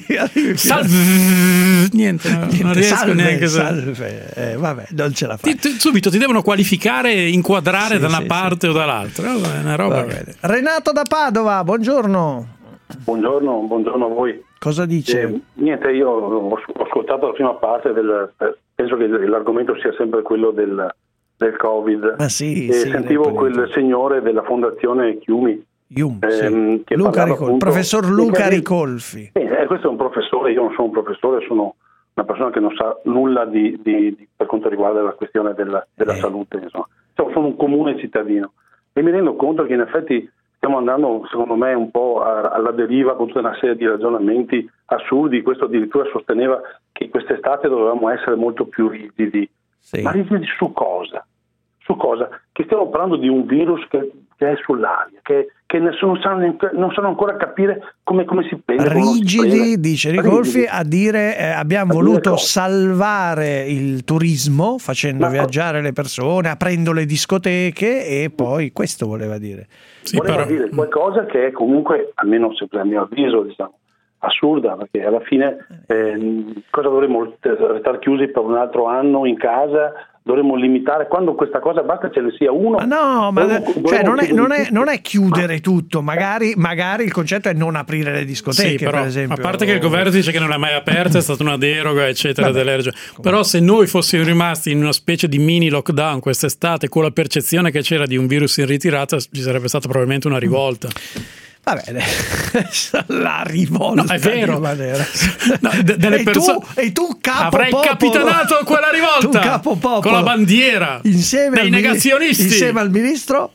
Niente, non riesco neanche. Vabbè, non ce la fai. Subito ti devono qualificare e inquadrare da una parte o dall'altra. È una roba. Renato da Padova, buongiorno. Buongiorno a voi. Cosa dice? Niente, io ho ascoltato la prima parte penso che l'argomento sia sempre quello del Covid. Sentivo quel signore della fondazione Chiumi. Che Luca Ricolfi, professor Luca Ricolfi. Questo è un professore, io non sono un professore, sono una persona che non sa nulla per quanto riguarda la questione della salute, insomma. Sono un comune cittadino e mi rendo conto che in effetti stiamo andando, secondo me, un po' alla deriva con tutta una serie di ragionamenti assurdi. Questo addirittura sosteneva che quest'estate dovevamo essere molto più rigidi. Ma rigidi su cosa? Che stiamo parlando di un virus che è sull'aria, che nessuno non sanno ancora capire come si prende. Rigidi, dice Ricolfi, a dire abbiamo voluto salvare il turismo facendo viaggiare le persone, aprendo le discoteche e poi questo voleva dire. Voleva dire qualcosa che è comunque, almeno sempre a mio avviso, diciamo, assurda, perché alla fine cosa dovremmo restare chiusi per un altro anno in casa? Dovremmo limitare, quando questa cosa basta ce ne sia uno. Ma no, cioè non è chiudere tutto, magari il concetto è non aprire le discoteche, sì, però, per esempio. A parte che il governo dice che non l'ha mai aperta, è stata una deroga, eccetera, delle regioni. Però se noi fossimo rimasti in una specie di mini lockdown quest'estate, con la percezione che c'era di un virus in ritirata, ci sarebbe stata probabilmente una rivolta. Va bene, la rivolta. No, è vero. No, delle e tu capo avrei popolo, capitanato quella rivolta, tu capo popolo, con la bandiera insieme dei negazionisti, insieme al ministro.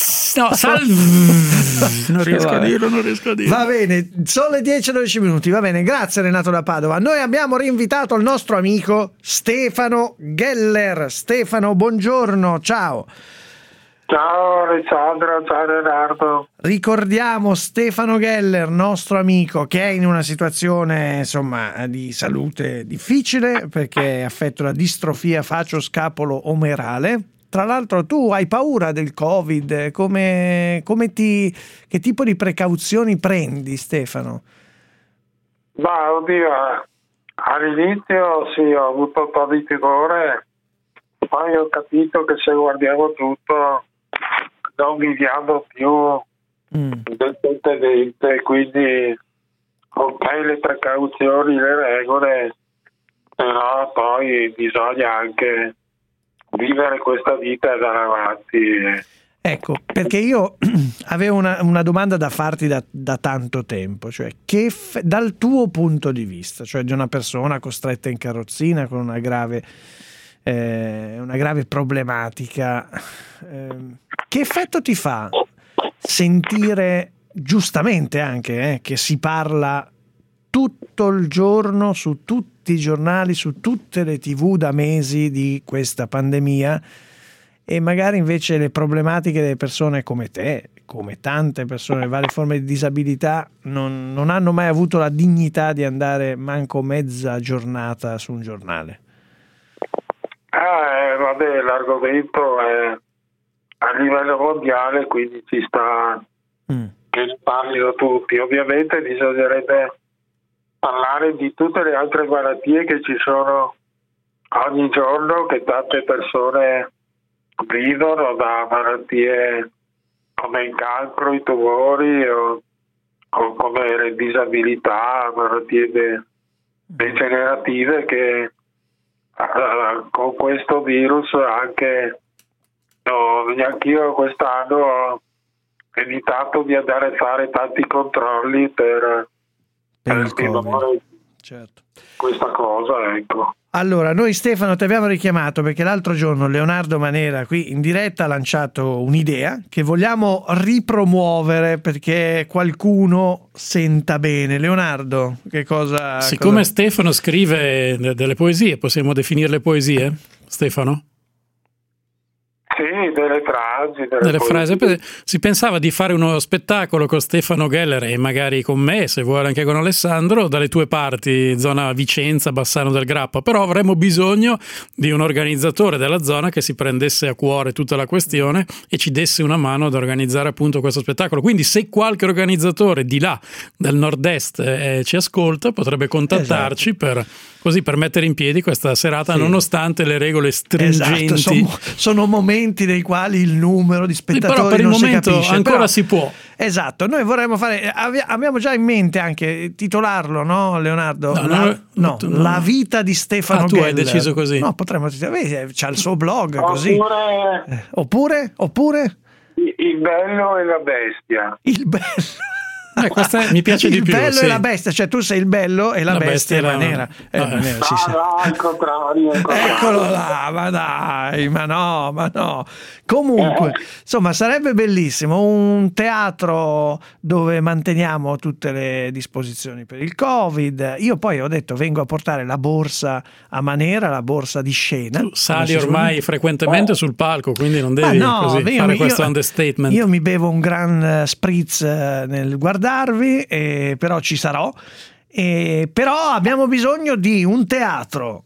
Non riesco a dirlo. Va bene, sono le 10:12 minuti. Va bene, grazie Renato da Padova. Noi abbiamo rinvitato il nostro amico Stefano Geller. Stefano, buongiorno, ciao. Ciao Alessandro, ciao Leonardo. Ricordiamo Stefano Geller, nostro amico, che è in una situazione insomma di salute difficile perché è affetto da distrofia facio-scapolo-omerale. Tra l'altro tu hai paura del Covid, che tipo di precauzioni prendi, Stefano? Ma oddio, all'inizio sì, ho avuto un po' di timore, poi ho capito che se guardiamo tutto non viviamo più del precedente, quindi ok le precauzioni, le regole, però poi bisogna anche vivere questa vita e andare avanti. Ecco, perché io avevo una domanda da farti da tanto tempo, cioè dal tuo punto di vista, cioè di una persona costretta in carrozzina con una grave problematica, che effetto ti fa sentire, giustamente anche, che si parla tutto il giorno su tutti i giornali, su tutte le TV da mesi di questa pandemia, e magari invece le problematiche delle persone come te, come tante persone, varie forme di disabilità, non hanno mai avuto la dignità di andare manco mezza giornata su un giornale? Vabbè, l'argomento è a livello mondiale, quindi ci sta che ne parlino tutti. Ovviamente bisognerebbe parlare di tutte le altre malattie che ci sono ogni giorno, che tante persone vivono, da malattie come il cancro, i tumori o come le disabilità, malattie degenerative che con questo virus anche anch'io quest'anno ho evitato di andare a fare tanti controlli per stimolare questa cosa, ecco. Allora, noi Stefano ti abbiamo richiamato perché l'altro giorno Leonardo Manera qui in diretta ha lanciato un'idea che vogliamo ripromuovere perché qualcuno senta bene. Leonardo, che cosa... Siccome Stefano scrive delle poesie, possiamo definirle poesie, Stefano? Sì, delle frasi. Si pensava di fare uno spettacolo con Stefano Geller e magari con me, se vuole anche con Alessandro, dalle tue parti, zona Vicenza, Bassano del Grappa, però avremmo bisogno di un organizzatore della zona che si prendesse a cuore tutta la questione e ci desse una mano ad organizzare appunto questo spettacolo. Quindi se qualche organizzatore di là, del nord-est, ci ascolta, potrebbe contattarci per mettere in piedi questa serata, nonostante le regole stringenti. Esatto, sono momenti nei quali il numero di spettatori però per il non momento si capisce. Ancora si può. Esatto, noi vorremmo fare, abbiamo già in mente anche titolarlo, no Leonardo? La vita di Stefano Geller. Tu hai deciso così? No, potremmo c'ha il suo blog così. Oppure? Il bello e la bestia. Il bello. Mi piace di più. Il bello e la bestia, cioè tu sei il bello e la bestia è Manera. Al contrario. Eccolo là, ma dai, ma no. Comunque, insomma, sarebbe bellissimo un teatro dove manteniamo tutte le disposizioni per il Covid. Io poi ho detto vengo a portare la borsa a Manera, la borsa di scena. Tu sali ormai frequentemente sul palco, quindi non devi fare questo understatement. Io mi bevo un gran spritz nel guardarvi, però ci sarò. Però abbiamo bisogno di un teatro,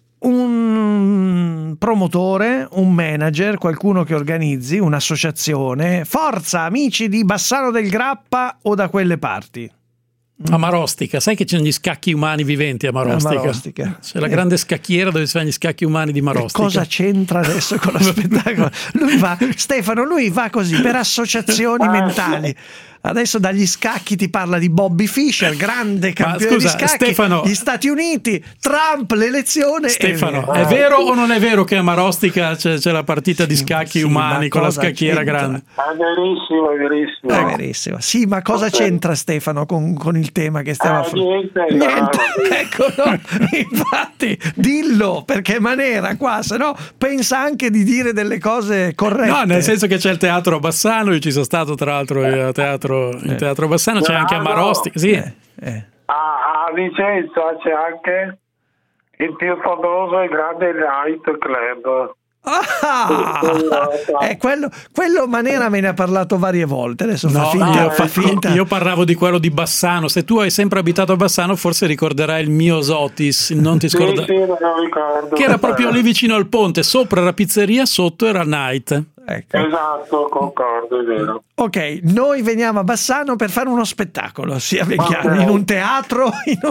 un promotore, un manager, qualcuno che organizzi, un'associazione. Forza, amici di Bassano del Grappa o da quelle parti. A Marostica, sai che c'è gli scacchi umani viventi a Marostica? C'è la grande scacchiera dove si fanno gli scacchi umani di Marostica. E cosa c'entra adesso con lo spettacolo? Stefano va così per associazioni mentali. Adesso dagli scacchi ti parla di Bobby Fischer, grande campione di scacchi, Stefano, gli Stati Uniti, Trump, l'elezione. Stefano, è vero o non è vero che a Marostica c'è la partita di scacchi umani con la scacchiera grande? È verissimo. È verissimo. Sì, ma cosa c'entra Stefano con il tema che stiamo affrontando? Niente. Ecco, no. Infatti, dillo, perché Manera qua, se no pensa anche di dire delle cose corrette. No, nel senso che c'è il teatro a Bassano, io ci sono stato tra l'altro in teatro Bassano, c'è anche a Marostica, sì. A Vicenza c'è anche il più famoso e grande Night Club. Quello Manera me ne ha parlato varie volte, adesso fa finta. Io parlavo di quello di Bassano. Se tu hai sempre abitato a Bassano forse ricorderai il mio Sotis, non ti scorda? Sì, non ricordo. Che era proprio lì vicino al ponte, sopra la pizzeria, sotto era Night. Ecco. Esatto, concordo, è vero. Ok, noi veniamo a Bassano per fare uno spettacolo, sia chiaro, in un teatro,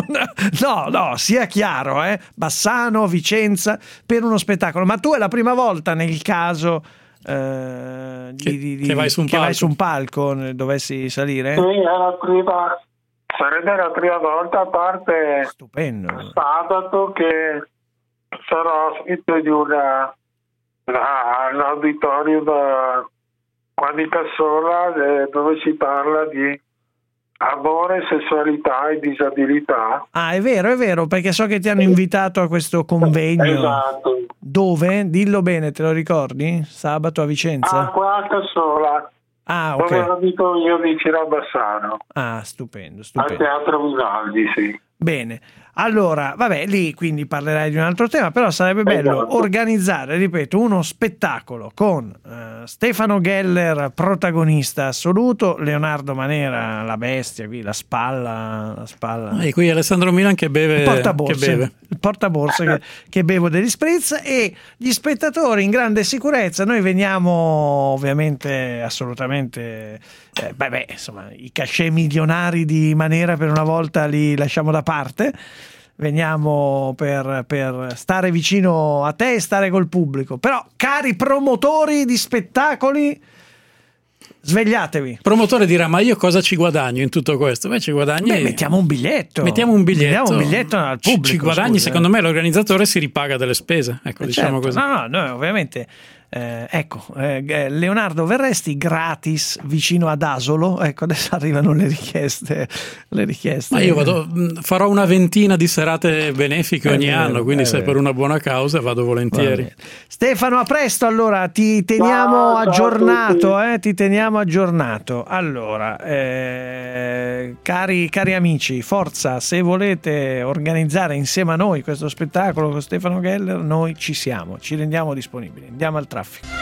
no, sia chiaro, Bassano, Vicenza, per uno spettacolo. Ma tu è la prima volta nel caso che vai su un palco, dovessi salire? Sì, sarebbe la prima volta, a parte stupendo. Sabato che sarò ospite di all'auditorium qua di Cassola, dove si parla di amore, sessualità e disabilità. È vero, perché so che ti hanno invitato a questo convegno. Esatto. Dove? Dillo bene, te lo ricordi? Sabato a Vicenza? Qua a Cassola. Ok. Dove abito io vicino a Bassano. Stupendo. Al Teatro Minaldi, sì. Bene, allora, lì quindi parlerai di un altro tema, però sarebbe bello organizzare, ripeto, uno spettacolo con Stefano Geller protagonista assoluto, Leonardo Manera la bestia, qui la spalla. E qui Alessandro Milan che beve il portaborse che bevo degli spritz, e gli spettatori in grande sicurezza. Noi veniamo ovviamente assolutamente insomma, i cachet milionari di Manera per una volta li lasciamo da parte. Veniamo per stare vicino a te e stare col pubblico. Però, cari promotori di spettacoli, svegliatevi. Il promotore dirà: ma io cosa ci guadagno in tutto questo? Ci guadagni. Mettiamo un biglietto al pubblico. Ci guadagni, secondo me l'organizzatore si ripaga delle spese. Ecco, diciamo così. No, ovviamente. Leonardo, verresti gratis vicino ad Asolo? Ecco, adesso arrivano le richieste. Ma io farò una ventina di serate benefiche ogni anno, quindi se per una buona causa vado volentieri. Stefano, a presto, allora ti teniamo aggiornato. Ti teniamo aggiornato. Allora, cari amici, forza, se volete organizzare insieme a noi questo spettacolo con Stefano Geller, noi ci siamo, ci rendiamo disponibili. Andiamo al traffico.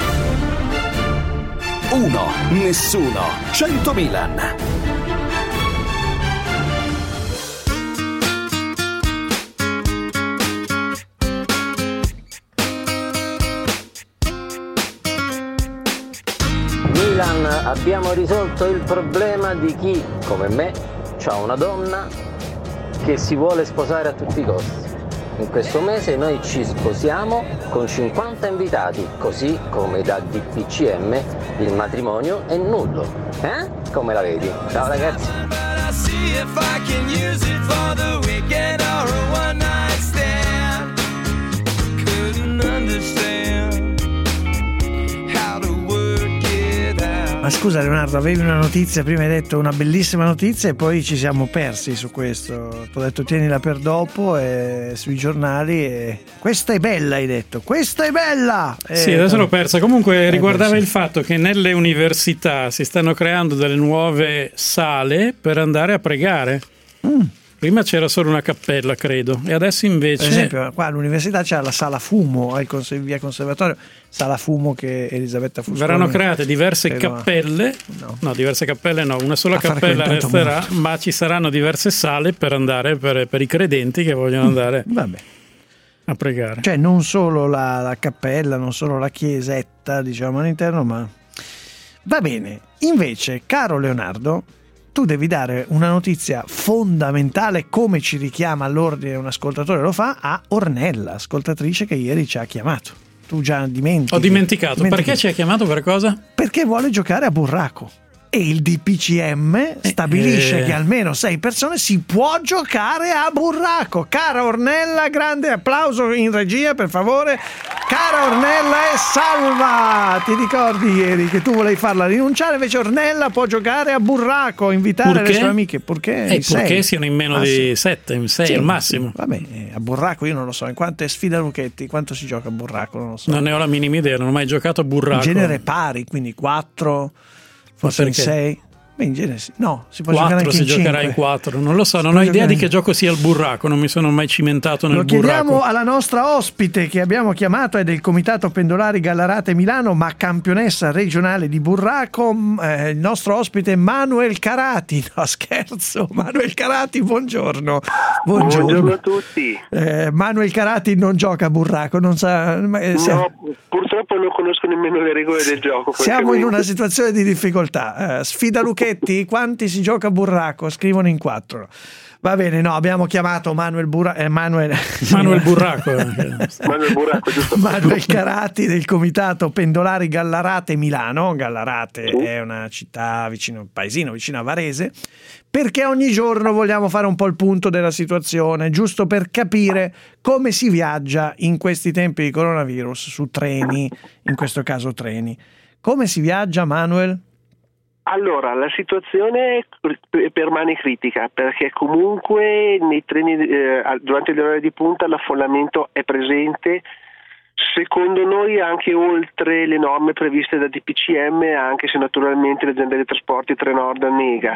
1, nessuno, 100 Milan. Milan, abbiamo risolto il problema di chi, come me, ha una donna che si vuole sposare a tutti i costi. In questo mese noi ci sposiamo con 50 invitati, così come da DPCM il matrimonio è nullo. Come la vedi? Ciao ragazzi. Ma scusa Leonardo, avevi una notizia, prima hai detto una bellissima notizia e poi ci siamo persi su questo. Ti ho detto tienila per dopo sui giornali e questa è bella, hai detto, questa è bella! Sì, adesso l'ho persa. Comunque riguardava il fatto che nelle università si stanno creando delle nuove sale per andare a pregare. Prima c'era solo una cappella, credo, e adesso invece... Per esempio, qua all'università c'è la sala fumo, via Conservatorio, sala fumo che Elisabetta Fusconi... Verranno create diverse cappelle, diverse cappelle no, una sola cappella resterà, ma ci saranno diverse sale per andare per i credenti che vogliono andare a pregare. Cioè non solo la cappella, non solo la chiesetta, diciamo, all'interno, ma... Va bene, invece, caro Leonardo... tu devi dare una notizia fondamentale, come ci richiama all'ordine un ascoltatore lo fa, a Ornella, ascoltatrice che ieri ci ha chiamato. Tu già dimentichi. Ho dimenticato. Perché ci ha chiamato, per cosa? Perché vuole giocare a burraco. E il DPCM stabilisce che almeno 6 persone si può giocare a burraco. Cara Ornella, grande applauso in regia, per favore. Cara Ornella e salva! Ti ricordi ieri che tu volevi farla rinunciare, invece Ornella può giocare a burraco, invitare le sue amiche. Purché siano in meno di 7, in 6 al massimo. Vabbè, a burraco io non lo so. In quanto è sfida Lucchetti, quanto si gioca a burraco? Non lo so. Non ne ho la minima idea, non ho mai giocato a burraco. In genere pari, quindi 4... Forse in 6? In genere no, si può giocare anche in 5. Si giocherà in 4, non lo so, non ho idea di che gioco sia il burraco, non mi sono mai cimentato nel burraco. Lo chiediamo alla nostra ospite che abbiamo chiamato, è del Comitato Pendolari Gallarate Milano, ma campionessa regionale di burraco, il nostro ospite Manuel Carati. No, scherzo, Manuel Carati, buongiorno. Buongiorno a tutti. Manuel Carati non gioca a burraco, non sa... No, purtroppo non conosco nemmeno le regole del gioco. Siamo in una situazione di difficoltà. Sfida Lucchetti, quanti si gioca a burraco? Scrivono in 4. Va bene, no, abbiamo chiamato Manuel Burraco. Manuel Carati del Comitato Pendolari Gallarate Milano. Gallarate è una città vicino, un paesino vicino a Varese, perché ogni giorno vogliamo fare un po' il punto della situazione, giusto per capire come si viaggia in questi tempi di coronavirus su treni, in questo caso treni. Come si viaggia, Manuel? Allora, la situazione permane critica, perché comunque nei treni durante le ore di punta l'affollamento è presente, secondo noi anche oltre le norme previste da DPCM, anche se naturalmente le aziende dei trasporti Trenord nega.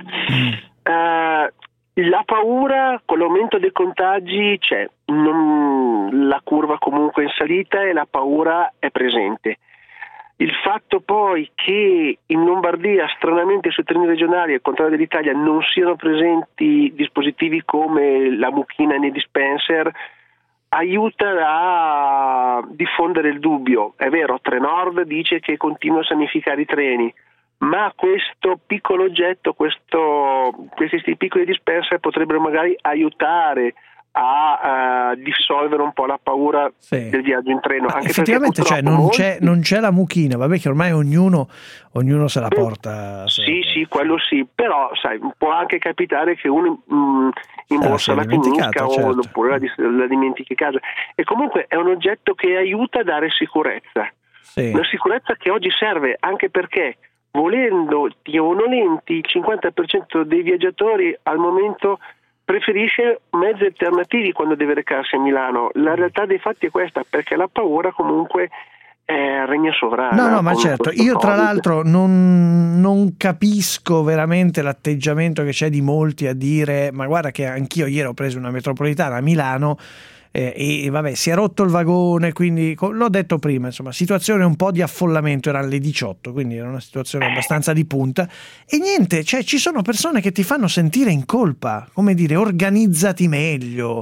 La paura con l'aumento dei contagi c'è, la curva comunque è in salita e la paura è presente. Il fatto poi che in Lombardia stranamente sui treni regionali, al contrario dell'Italia, non siano presenti dispositivi come la mucchina nei dispenser aiuta a diffondere il dubbio. È vero, Trenord dice che continua a sanificare i treni, ma questo piccolo oggetto, questi piccoli dispenser potrebbero magari aiutare a dissolvere un po' la paura del viaggio in treno. Anche effettivamente non c'è la mucchina, vabbè, che ormai ognuno se la porta. Sì, quello sì, però sai, può anche capitare che uno in borsa la finisca, oppure la dimentichi a casa, e comunque è un oggetto che aiuta a dare sicurezza, una sicurezza che oggi serve, anche perché volendo o nolenti il 50% dei viaggiatori al momento preferisce mezzi alternativi quando deve recarsi a Milano. La realtà dei fatti è questa, perché la paura comunque regna sovrana. No, ma certo, io tra l'altro non capisco veramente l'atteggiamento che c'è di molti a dire ma guarda che anch'io ieri ho preso una metropolitana a Milano e vabbè, si è rotto il vagone, quindi l'ho detto prima, insomma, situazione un po' di affollamento, erano le 18, quindi era una situazione abbastanza di punta, e niente, cioè ci sono persone che ti fanno sentire in colpa, come dire, organizzati meglio,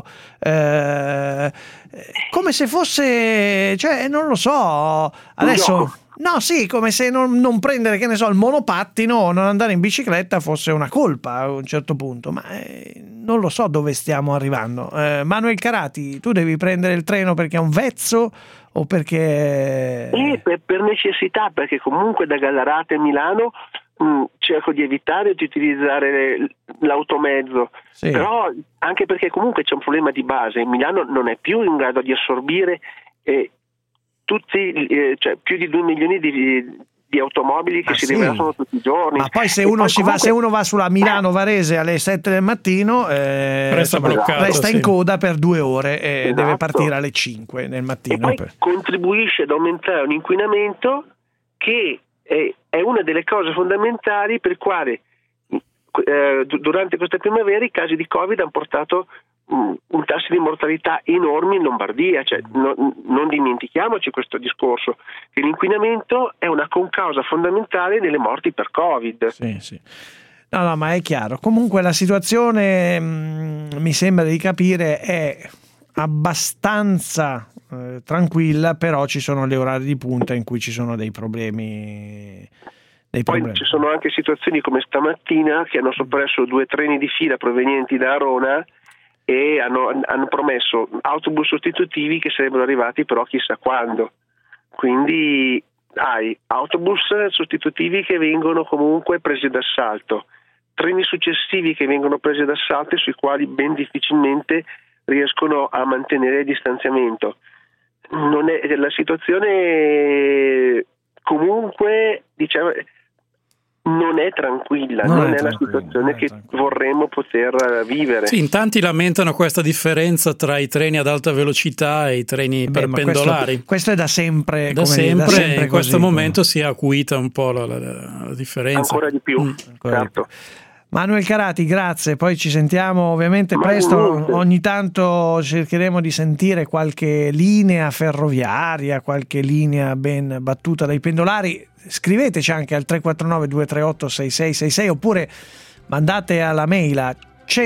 come se fosse, cioè non lo so, adesso... No, sì, come se non prendere, che ne so, il monopattino o non andare in bicicletta fosse una colpa a un certo punto, ma non lo so dove stiamo arrivando. Manuel Carati, tu devi prendere il treno perché è un vezzo o perché... per necessità, perché comunque da Gallarate a Milano cerco di evitare di utilizzare l'automezzo, però anche perché comunque c'è un problema di base, Milano non è più in grado di assorbire cioè più di 2 milioni di automobili che si riversano tutti i giorni. Ma poi se uno va sulla Milano-Varese alle 7 del mattino resta in coda per 2 ore e deve partire alle 5 del mattino. E poi contribuisce ad aumentare un inquinamento che è una delle cose fondamentali per quale durante questa primavera i casi di Covid hanno portato un tasso di mortalità enorme in Lombardia, cioè non dimentichiamoci questo discorso, che l'inquinamento è una concausa fondamentale delle morti per Covid. Sì. No, ma è chiaro. Comunque la situazione mi sembra di capire è abbastanza tranquilla, però ci sono le orari di punta in cui ci sono dei problemi Poi ci sono anche situazioni come stamattina che hanno soppresso 2 treni di fila provenienti da Arona e hanno promesso autobus sostitutivi che sarebbero arrivati però chissà quando. Quindi hai autobus sostitutivi che vengono comunque presi d'assalto, treni successivi che vengono presi d'assalto e sui quali ben difficilmente riescono a mantenere il distanziamento. La situazione comunque, diciamo, non è tranquilla, non è la situazione che vorremmo poter vivere. Sì, in tanti lamentano questa differenza tra i treni ad alta velocità e i treni per pendolari. Questo è da sempre. Da sempre in questo momento si è acuita un po' la differenza. Ancora di più, certo. Manuel Carati, grazie, poi ci sentiamo ovviamente presto, ogni tanto cercheremo di sentire qualche linea ferroviaria, qualche linea ben battuta dai pendolari. Scriveteci anche al 349-238-6666 oppure mandate alla mail a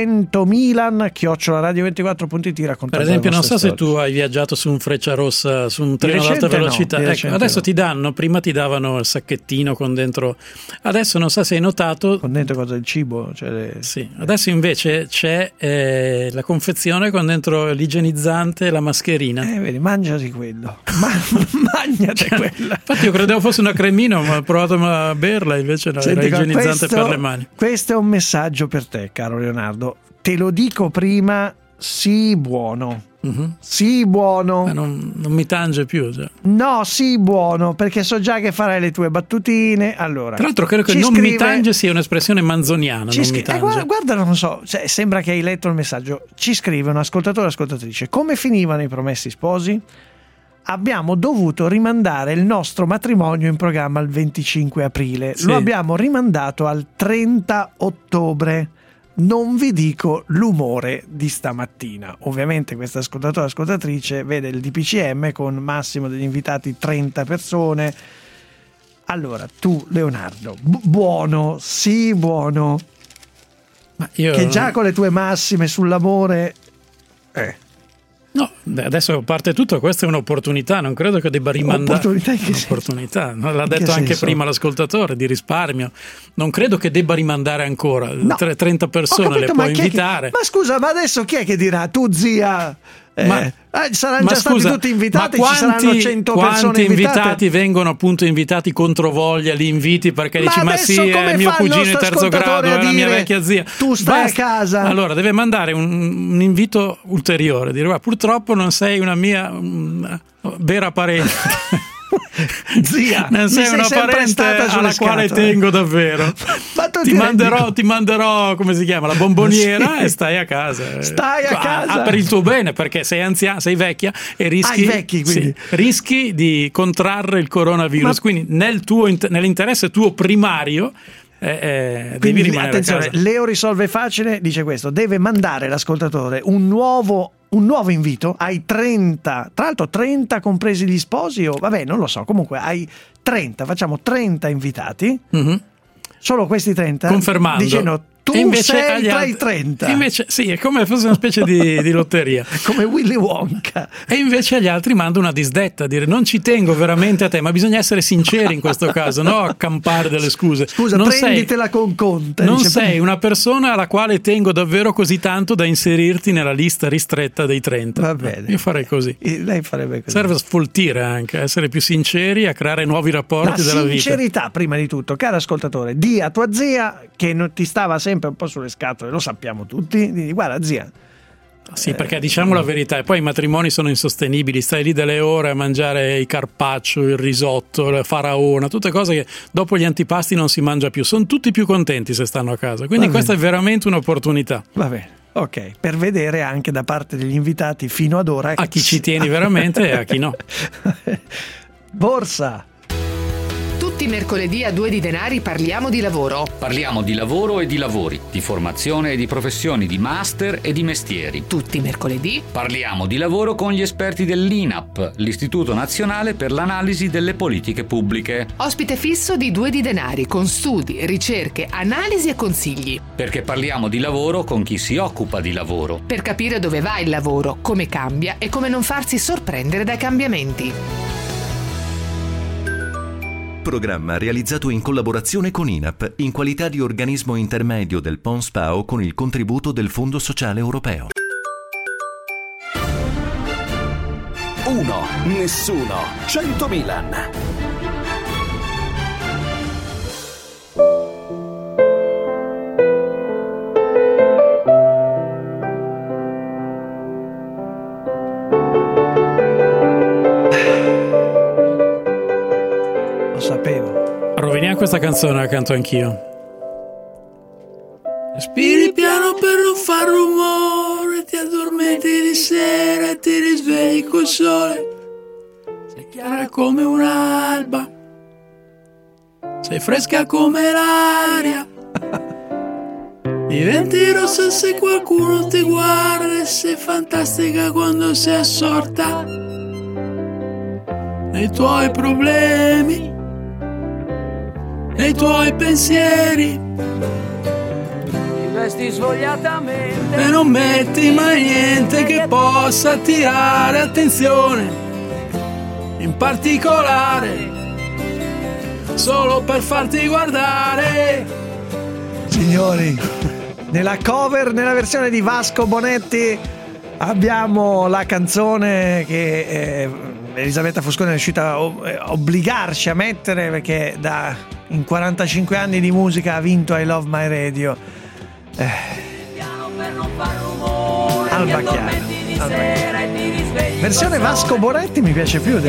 100milan@radio24.it raccontando. Per esempio, non so se tu hai viaggiato su un Frecciarossa, su un treno ad alta velocità. Ecco, adesso prima ti davano il sacchettino con dentro. Adesso non so se hai notato. Con dentro cosa? Il cibo? Sì, adesso invece c'è la confezione con dentro l'igienizzante e la mascherina. Vedi, mangiati quello. Mangiate quella. Infatti io credevo fosse una cremina, ma ho provato a berla, invece era igienizzante per le mani. Questo è un messaggio per te, caro Leonardo. Te lo dico prima, sii buono. Sii buono. Non mi tange più già. No, sii buono, perché so già che farai le tue battutine. Allora, tra l'altro credo che mi tange sia un'espressione manzoniana. Guarda, non so, sembra che hai letto il messaggio. Ci scrive un ascoltatore o ascoltatrice: come finivano i promessi sposi? Abbiamo dovuto rimandare il nostro matrimonio in programma il 25 aprile. Lo abbiamo rimandato al 30 ottobre. Non vi dico l'umore di stamattina. Ovviamente questa ascoltatore o ascoltatrice vede il DPCM con massimo degli invitati 30 persone. Allora, tu Leonardo, buono, sì buono, ma io che già con le tue massime sull'amore no, adesso a parte tutto, questa è un'opportunità, non credo che debba rimandare un'opportunità, l'ha detto anche prima l'ascoltatore, di risparmio, non credo che debba rimandare ancora. 30 persone le puoi invitare. Ma scusa, ma adesso chi è che dirà? Tu zia? Saranno già stati tutti invitati, ci saranno 100 persone invitati vengono appunto invitati contro voglia, li inviti perché dici ma sì, è mio cugino in terzo grado, è la mia vecchia zia, tu stai a casa. Allora deve mandare un invito ulteriore, dire guarda, purtroppo non sei una mia vera parente. Zia, non sei una parente alla quale tengo davvero. Ti manderò come si chiama, la bomboniera e stai a casa. Stai a casa per il tuo bene, perché sei anziana, sei vecchia e rischi di contrarre il coronavirus. Quindi nell'interesse tuo primario devi rimanere attenzione, a casa. Leo risolve facile, dice questo: deve mandare l'ascoltatore un nuovo invito ai 30, tra l'altro 30 compresi gli sposi, o vabbè non lo so, comunque ai 30, facciamo 30 invitati, solo questi 30, confermando, dicendo tu sei tra i 30. Invece sì, è come fosse una specie di lotteria. Come Willy Wonka. E invece agli altri mando una disdetta, dire non ci tengo veramente a te, ma bisogna essere sinceri in questo caso, no accampare delle scuse. Scusa, prenditela con Conte. Non sei una persona alla quale tengo davvero così tanto da inserirti nella lista ristretta dei 30. Va bene. Io farei così. Lei farebbe così. Serve a sfoltire anche, a essere più sinceri, a creare nuovi rapporti della vita. La sincerità prima di tutto, caro ascoltatore, di a tua zia che non ti stava sempre un po' sulle scatole, lo sappiamo tutti, di guarda zia. Sì, perché diciamo la verità, e poi i matrimoni sono insostenibili, stai lì delle ore a mangiare i carpaccio, il risotto, la faraona, tutte cose che dopo gli antipasti non si mangia più, sono tutti più contenti se stanno a casa, quindi questa è veramente un'opportunità. Va bene, ok, per vedere anche da parte degli invitati fino ad ora a chi ci tieni veramente e a chi no. Borsa. Tutti i mercoledì a 2 di denari parliamo di lavoro. Parliamo di lavoro e di lavori, di formazione e di professioni, di master e di mestieri. Tutti i mercoledì parliamo di lavoro con gli esperti dell'INAP, l'Istituto Nazionale per l'Analisi delle Politiche Pubbliche. Ospite fisso di 2 di denari, con studi, ricerche, analisi e consigli. Perché parliamo di lavoro con chi si occupa di lavoro. Per capire dove va il lavoro, come cambia e come non farsi sorprendere dai cambiamenti. Programma realizzato in collaborazione con INAP in qualità di organismo intermedio del PON SPAO con il contributo del Fondo Sociale Europeo. 1, nessuno, 100 Milan. Lo sapevo. Roviniamo questa canzone, la canto anch'io. Respiri piano per non far rumore, ti addormenti di sera e ti risvegli col sole. Sei chiara come un'alba, sei fresca come l'aria. Diventi rossa se qualcuno ti guarda e sei fantastica quando sei assorta nei tuoi problemi, nei tuoi pensieri. Vesti svogliatamente e non metti mai niente che possa attirare attenzione, in particolare solo per farti guardare. Signori, nella cover, nella versione di Vasco Bonetti abbiamo la canzone che Elisabetta Fusconi è riuscita a obbligarci a mettere, perché in 45 anni di musica ha vinto I Love My Radio. Alba Chiara. Versione Vasco Bonetti mi piace più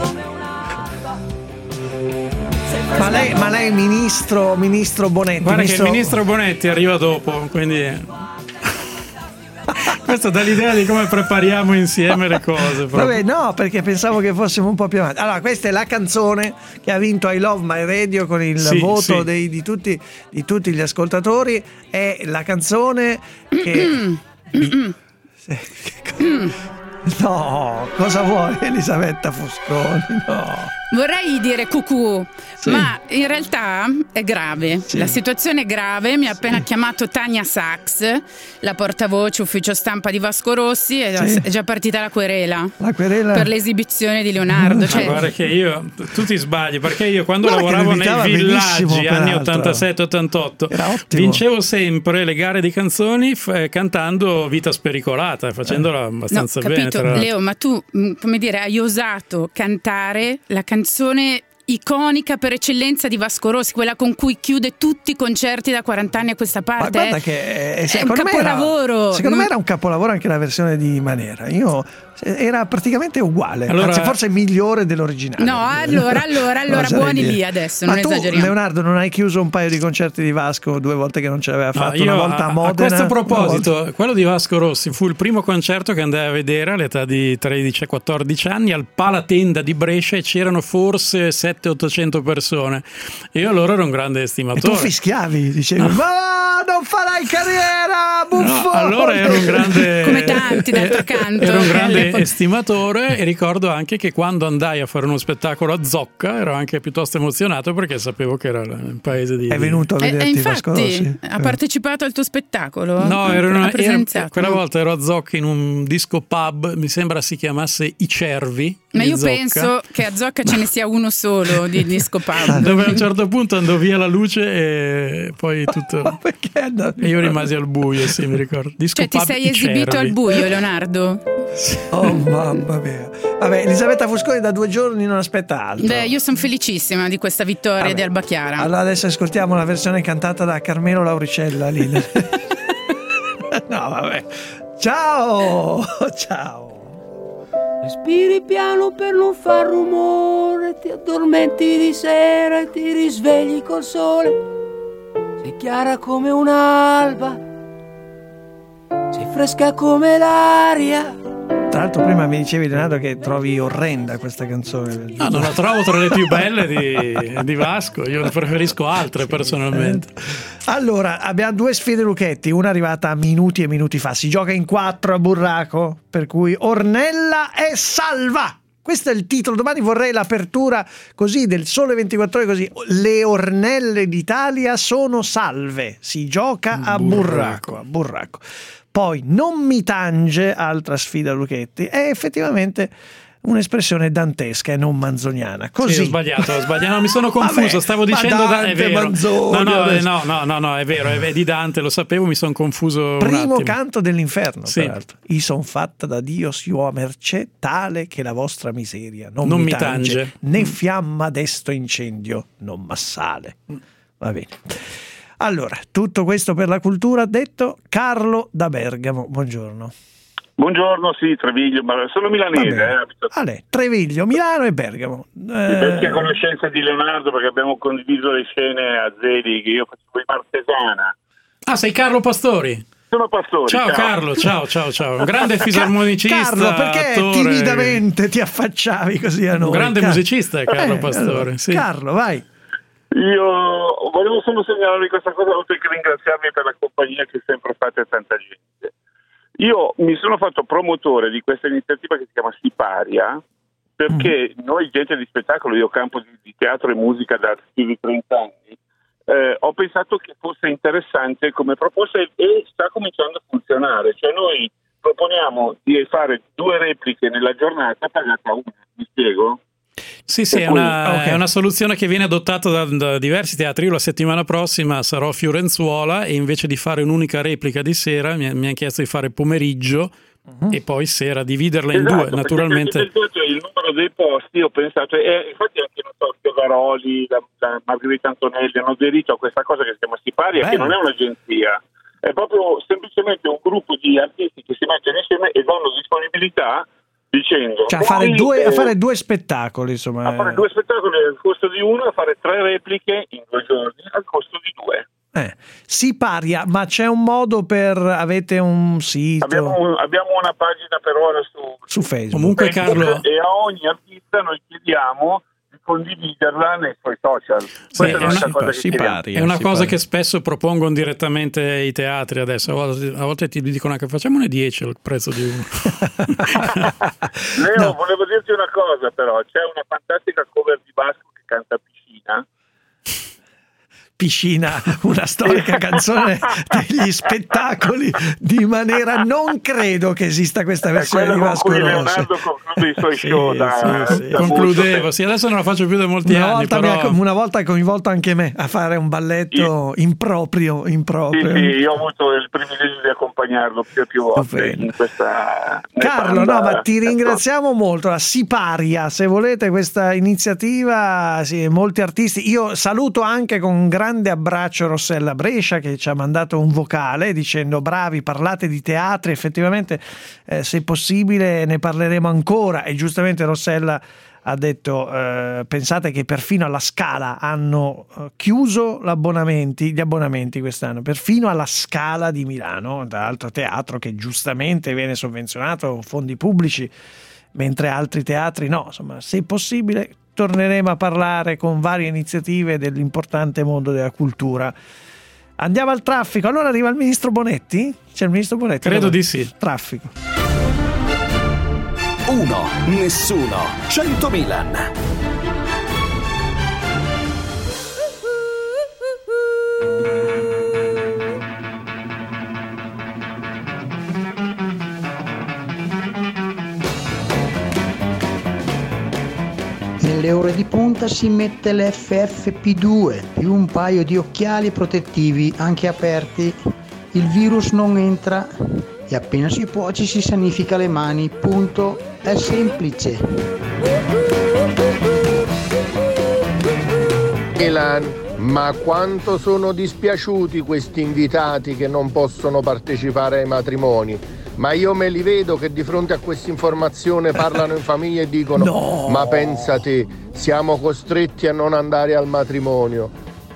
ma lei ministro Bonetti. Guarda che il ministro Bonetti arriva dopo, quindi questo dà l'idea di come prepariamo insieme le cose. Vabbè, no, perché pensavo che fossimo un po' più avanti. Allora, questa è la canzone che ha vinto I Love My Radio con il voto di tutti gli ascoltatori. È la canzone che no, cosa vuoi Elisabetta Fusconi? No. Vorrei dire cucù, ma in realtà è grave. La situazione è grave. Mi ha appena chiamato Tania Sachs, la portavoce ufficio stampa di Vasco Rossi, è già partita la querela per l'esibizione di Leonardo. Guarda che tu ti sbagli, perché io quando lavoravo nei villaggi anni 87-88 vincevo sempre le gare di canzoni cantando Vita Spericolata, facendola abbastanza bene. Capito, Leo, ma tu come dire hai osato cantare la canzone iconica per eccellenza di Vasco Rossi, quella con cui chiude tutti i concerti da 40 anni a questa parte. Ma guarda che è un capolavoro. Secondo me era un capolavoro anche la versione di Manera. Era praticamente uguale, anzi forse migliore dell'originale. No, allora buoni lì adesso, non esageriamo. Leonardo, non hai chiuso un paio di concerti di Vasco 2 volte che non ce l'aveva fatto? Una volta a Modena. A questo proposito, quello di Vasco Rossi fu il primo concerto che andai a vedere all'età di 13-14 anni al Palatenda di Brescia, e c'erano forse 700-800 persone. Io allora ero un grande estimatore. E tu fischiavi, dicevi ma non farai carriera, buffone! No, allora ero un grande come tanti d'altro canto. Ero un grande estimatore, e ricordo anche che quando andai a fare uno spettacolo a Zocca ero anche piuttosto emozionato, perché sapevo che era il paese di... È venuto a vederti Vasco Rossi? Ha partecipato al tuo spettacolo? No, quella volta ero a Zocca in un disco pub, mi sembra si chiamasse I Cervi. Ma io penso che a Zocca ce ne sia uno solo di disco pub, dove a un certo punto andò via la luce e poi tutto e io rimasi al buio, sì, mi ricordo. Disco ti sei esibito al buio, Leonardo? Oh mamma mia. Vabbè, Elisabetta Fusconi da 2 giorni non aspetta altro. Beh, io sono felicissima di questa vittoria di Alba Chiara. Allora adesso ascoltiamo la versione cantata da Carmelo Lauricella lì. No, vabbè. Ciao. Respiri piano per non far rumore, ti addormenti di sera e ti risvegli col sole. Sei chiara come un'alba, sei fresca come l'aria. Tra l'altro prima mi dicevi, Leonardo, che trovi orrenda questa canzone. No, non la trovo tra le più belle di Vasco, io ne preferisco altre personalmente. Allora, abbiamo 2 sfide Lucchetti, una arrivata minuti e minuti fa. Si gioca in 4 a burraco, per cui Ornella è salva. Questo è il titolo. Domani vorrei l'apertura così del Sole 24 Ore, così: le Ornelle d'Italia sono salve. Si gioca a burraco. Poi non mi tange, altra sfida Lucchetti, e effettivamente un'espressione dantesca e non manzoniana. Così. Sì, ho sbagliato, mi sono confuso. Vabbè, stavo dicendo Dante, è vero. Manzoni, No, è vero, è di Dante, lo sapevo, mi sono confuso. Primo canto dell'inferno, sì. Peraltro. I son fatta da Dio, si ho a mercé, tale che la vostra miseria non mi tange, né fiamma desto incendio non m'assale. Va bene. Allora, tutto questo per la cultura, detto. Carlo da Bergamo, buongiorno. Buongiorno, sì, Treviglio, ma sono milanese. Treviglio, Milano e Bergamo. Vecchia conoscenza di Leonardo, perché abbiamo condiviso le scene a Zeli, che io facevo in Martesana. Ah, sei Carlo Pastori? Sono Pastori. Ciao Carlo, ciao. Un grande fisarmonicista. Carlo, perché attore, timidamente ti affacciavi così a noi? Un grande musicista è Carlo Pastori. Allora, sì. Carlo, vai. Io volevo solo segnalarvi questa cosa, oltre che ringraziarvi per la compagnia che sempre fate a tanta gente. Io mi sono fatto promotore di questa iniziativa che si chiama Siparia, perché noi gente di spettacolo, io campo di teatro e musica da più di 30 anni, ho pensato che fosse interessante come proposta e sta cominciando a funzionare. Cioè noi proponiamo di fare 2 repliche nella giornata pagata una, mi spiego? Sì, è una soluzione che viene adottata da diversi teatri. Io la settimana prossima sarò a Fiorenzuola e invece di fare un'unica replica di sera mi hanno chiesto di fare pomeriggio e poi sera, dividerla in 2 naturalmente. Il numero dei posti, ho pensato, infatti anche Giogaroli, la Margherita Antonelli hanno aderito a questa cosa che si chiama Siparia, che non è un'agenzia, è proprio semplicemente un gruppo di artisti che si mettono insieme e danno disponibilità dicendo a fare 2 spettacoli, insomma. A fare 2 spettacoli al costo di uno, a fare 3 repliche in 2 giorni al costo di 2. Siparia, ma c'è un modo avete un sito? Abbiamo una pagina per ora su Facebook. Comunque Carlo, e a ogni artista noi chiediamo di condividerla nei suoi social. È una cosa che spesso propongono direttamente i teatri adesso. A volte ti dicono anche facciamone 10 al prezzo di uno. Leo, volevo dirti una cosa, però c'è una fantastica cover di Basco che canta Piscina, una storica canzone degli spettacoli di Manera. Non credo che esista questa versione di Vasco Rossi. Leonardo conclude i suoi show concludevo, adesso non la faccio più da molti anni. Una volta ha coinvolto anche me a fare un balletto improprio. Sì, io ho avuto il privilegio di accompagnarlo più volte in questa. Carlo, ma ti ringraziamo molto. La Siparia, se volete questa iniziativa, molti artisti. Io saluto anche con un grande abbraccio Rossella Brescia, che ci ha mandato un vocale dicendo bravi, parlate di teatri, effettivamente se possibile ne parleremo ancora. E giustamente Rossella ha detto pensate che perfino alla Scala hanno chiuso gli abbonamenti quest'anno, perfino alla Scala di Milano, tra l'altro teatro che giustamente viene sovvenzionato con fondi pubblici, mentre altri teatri no. Insomma, se possibile torneremo a parlare con varie iniziative dell'importante mondo della cultura. Andiamo al traffico. Allora arriva il ministro Bonetti? C'è il ministro Bonetti? Credo di sì. Traffico. 1, nessuno, 100 Milan. Nelle ore di punta si mette l'FFP2 più un paio di occhiali protettivi anche aperti. Il virus non entra e appena si può ci si sanifica le mani. Punto. È semplice. Milan, ma quanto sono dispiaciuti questi invitati che non possono partecipare ai matrimoni. Ma io me li vedo che di fronte a questa informazione parlano in famiglia e dicono no. Ma pensate, siamo costretti a non andare al matrimonio.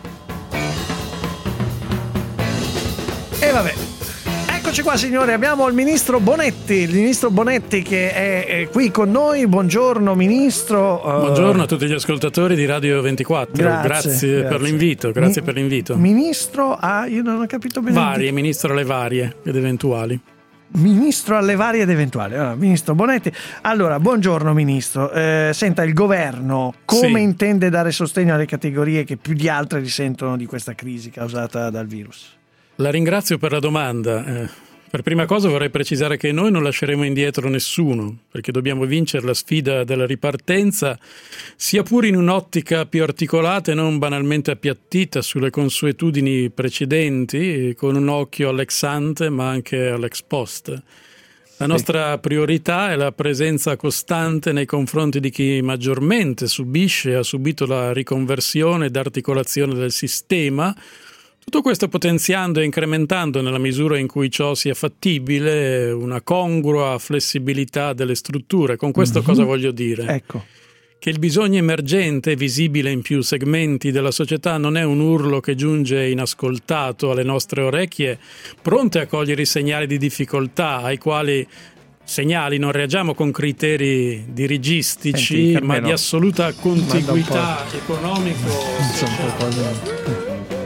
E vabbè, eccoci qua signori, abbiamo il ministro Bonetti che è qui con noi. Buongiorno ministro. Buongiorno a tutti gli ascoltatori di Radio 24. Grazie. Per l'invito. Grazie per l'invito. Ministro io non ho capito bene. Ministro alle varie ed eventuali. Ministro alle varie ed eventuali. Allora, ministro Bonetti. Allora, buongiorno ministro. Senta, il governo come intende dare sostegno alle categorie che più di altre risentono di questa crisi causata dal virus? La ringrazio per la domanda. Per prima cosa vorrei precisare che noi non lasceremo indietro nessuno, perché dobbiamo vincere la sfida della ripartenza, sia pure in un'ottica più articolata e non banalmente appiattita sulle consuetudini precedenti, con un occhio all'ex ante ma anche all'ex post. La nostra priorità è la presenza costante nei confronti di chi maggiormente subisce e ha subito la riconversione ed articolazione del sistema. Tutto questo potenziando e incrementando, nella misura in cui ciò sia fattibile, una congrua flessibilità delle strutture. Con questo cosa voglio dire? Ecco. Che il bisogno emergente, visibile in più segmenti della società, non è un urlo che giunge inascoltato alle nostre orecchie, pronte a cogliere i segnali di difficoltà, ai quali segnali non reagiamo con criteri dirigistici, Senti, ma di assoluta contiguità economico-sociale.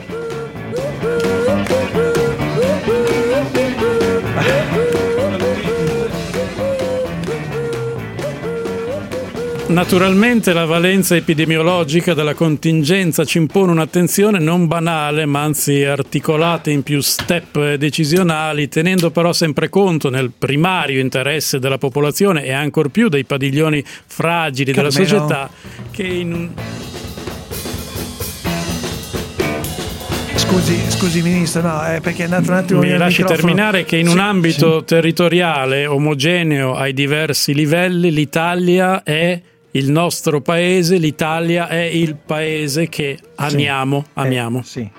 Naturalmente la valenza epidemiologica della contingenza ci impone un'attenzione non banale, ma anzi articolata in più step decisionali, tenendo però sempre conto nel primario interesse della popolazione e ancor più dei padiglioni fragili della società che in un... Scusi Ministro, no, perché è andato un attimo mi via il lasci microfono. terminare che in un ambito territoriale omogeneo ai diversi livelli l'Italia è il nostro paese, l'Italia è il paese che amiamo. Sì,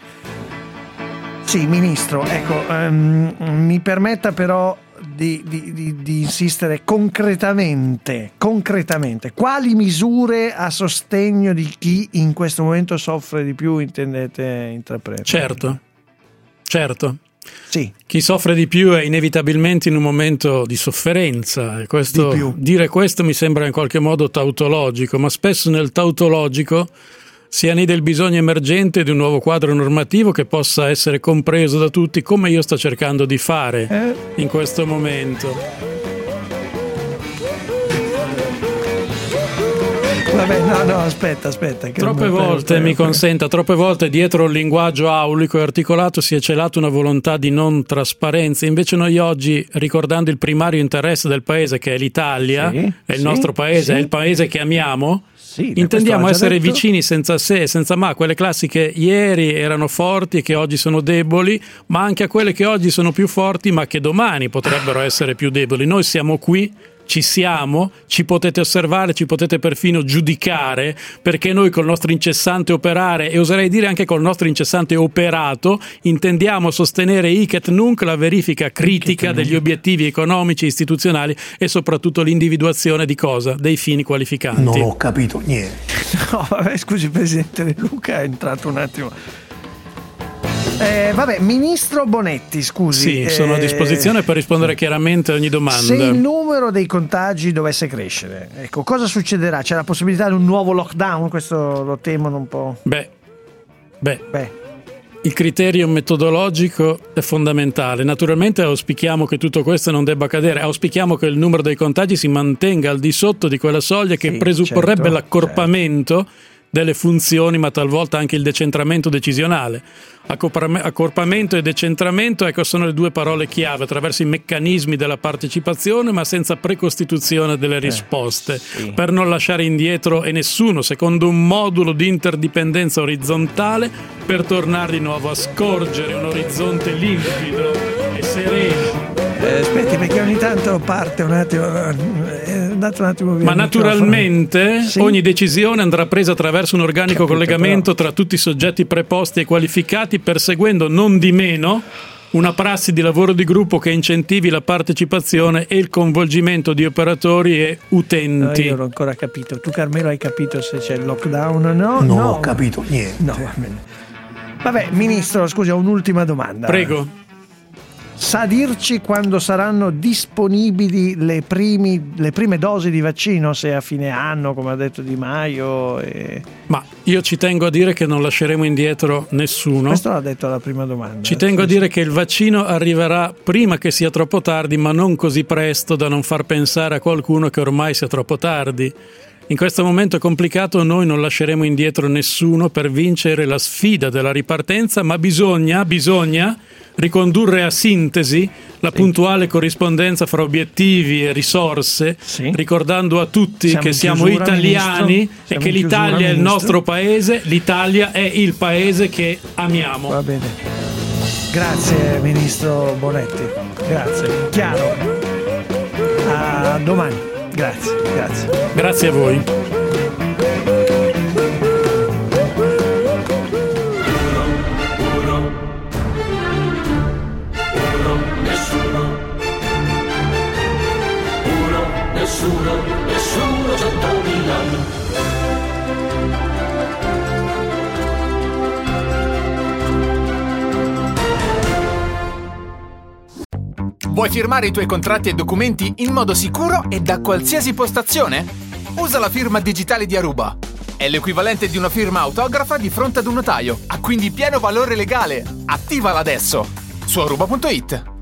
Ministro, ecco, mi permetta però di insistere concretamente, quali misure a sostegno di chi in questo momento soffre di più intendete intraprendere? Certo. Sì. Chi soffre di più è inevitabilmente in un momento di sofferenza, e dire questo mi sembra in qualche modo tautologico, ma spesso nel tautologico si annida il bisogno emergente di un nuovo quadro normativo che possa essere compreso da tutti, come io sto cercando di fare in questo momento. Vabbè, no, aspetta. Troppe volte dietro un linguaggio aulico e articolato si è celato una volontà di non trasparenza. Invece noi oggi, ricordando il primario interesse del paese, che è l'Italia, è il nostro paese, è il paese che amiamo, intendiamo essere vicini senza se e senza ma, quelle classi che ieri erano forti e che oggi sono deboli, ma anche a quelle che oggi sono più forti ma che domani potrebbero essere più deboli. Noi siamo qui, ci siamo, ci potete osservare, ci potete perfino giudicare, perché noi col nostro incessante operare, e oserei dire anche col nostro incessante operato, intendiamo sostenere hic et nunc la verifica critica degli obiettivi economici, istituzionali e soprattutto l'individuazione di cosa? Dei fini qualificanti. Non ho capito niente. No, vabbè, scusi Presidente De Luca, è entrato un attimo. Ministro Bonetti, scusi. Sì, sono a disposizione per rispondere chiaramente a ogni domanda. Se il numero dei contagi dovesse crescere, ecco, cosa succederà? C'è la possibilità di un nuovo lockdown? Questo lo temono un po'. Beh. Il criterio metodologico è fondamentale. Naturalmente auspichiamo che tutto questo non debba accadere, auspichiamo che il numero dei contagi si mantenga al di sotto di quella soglia che presupporrebbe l'accorpamento delle funzioni, ma talvolta anche il decentramento decisionale. Accorpamento e decentramento, ecco, sono le due parole chiave attraverso i meccanismi della partecipazione, ma senza precostituzione delle risposte, per non lasciare indietro nessuno, secondo un modulo di interdipendenza orizzontale, per tornare di nuovo a scorgere un orizzonte limpido e sereno. Aspetti, perché ogni tanto parte un attimo, andato un attimo via. Ma naturalmente ogni decisione andrà presa attraverso un organico collegamento tra tutti i soggetti preposti e qualificati, perseguendo non di meno una prassi di lavoro di gruppo che incentivi la partecipazione e il coinvolgimento di operatori e utenti. Io non ho ancora capito. Tu Carmelo hai capito se c'è il lockdown? No, non ho capito niente. No. Vabbè, Ministro, scusi, ho un'ultima domanda. Prego. Sa dirci quando saranno disponibili le prime dosi di vaccino, se a fine anno, come ha detto Di Maio? Ma io ci tengo a dire che non lasceremo indietro nessuno. Questo l'ha detto alla prima domanda. Ci tengo a dire che il vaccino arriverà prima che sia troppo tardi, ma non così presto da non far pensare a qualcuno che ormai sia troppo tardi. In questo momento complicato noi non lasceremo indietro nessuno per vincere la sfida della ripartenza, ma bisogna ricondurre a sintesi la puntuale corrispondenza fra obiettivi e risorse, ricordando a tutti che siamo italiani e che l'Italia è il nostro paese, l'Italia è il paese che amiamo. Va bene. Grazie Ministro Bonetti. Grazie. Chiaro. A domani. Grazie. Grazie a voi. Nessuno 100.000. Vuoi firmare i tuoi contratti e documenti in modo sicuro e da qualsiasi postazione? Usa la firma digitale di Aruba. È l'equivalente di una firma autografa di fronte ad un notaio. Ha quindi pieno valore legale. Attivala adesso su aruba.it.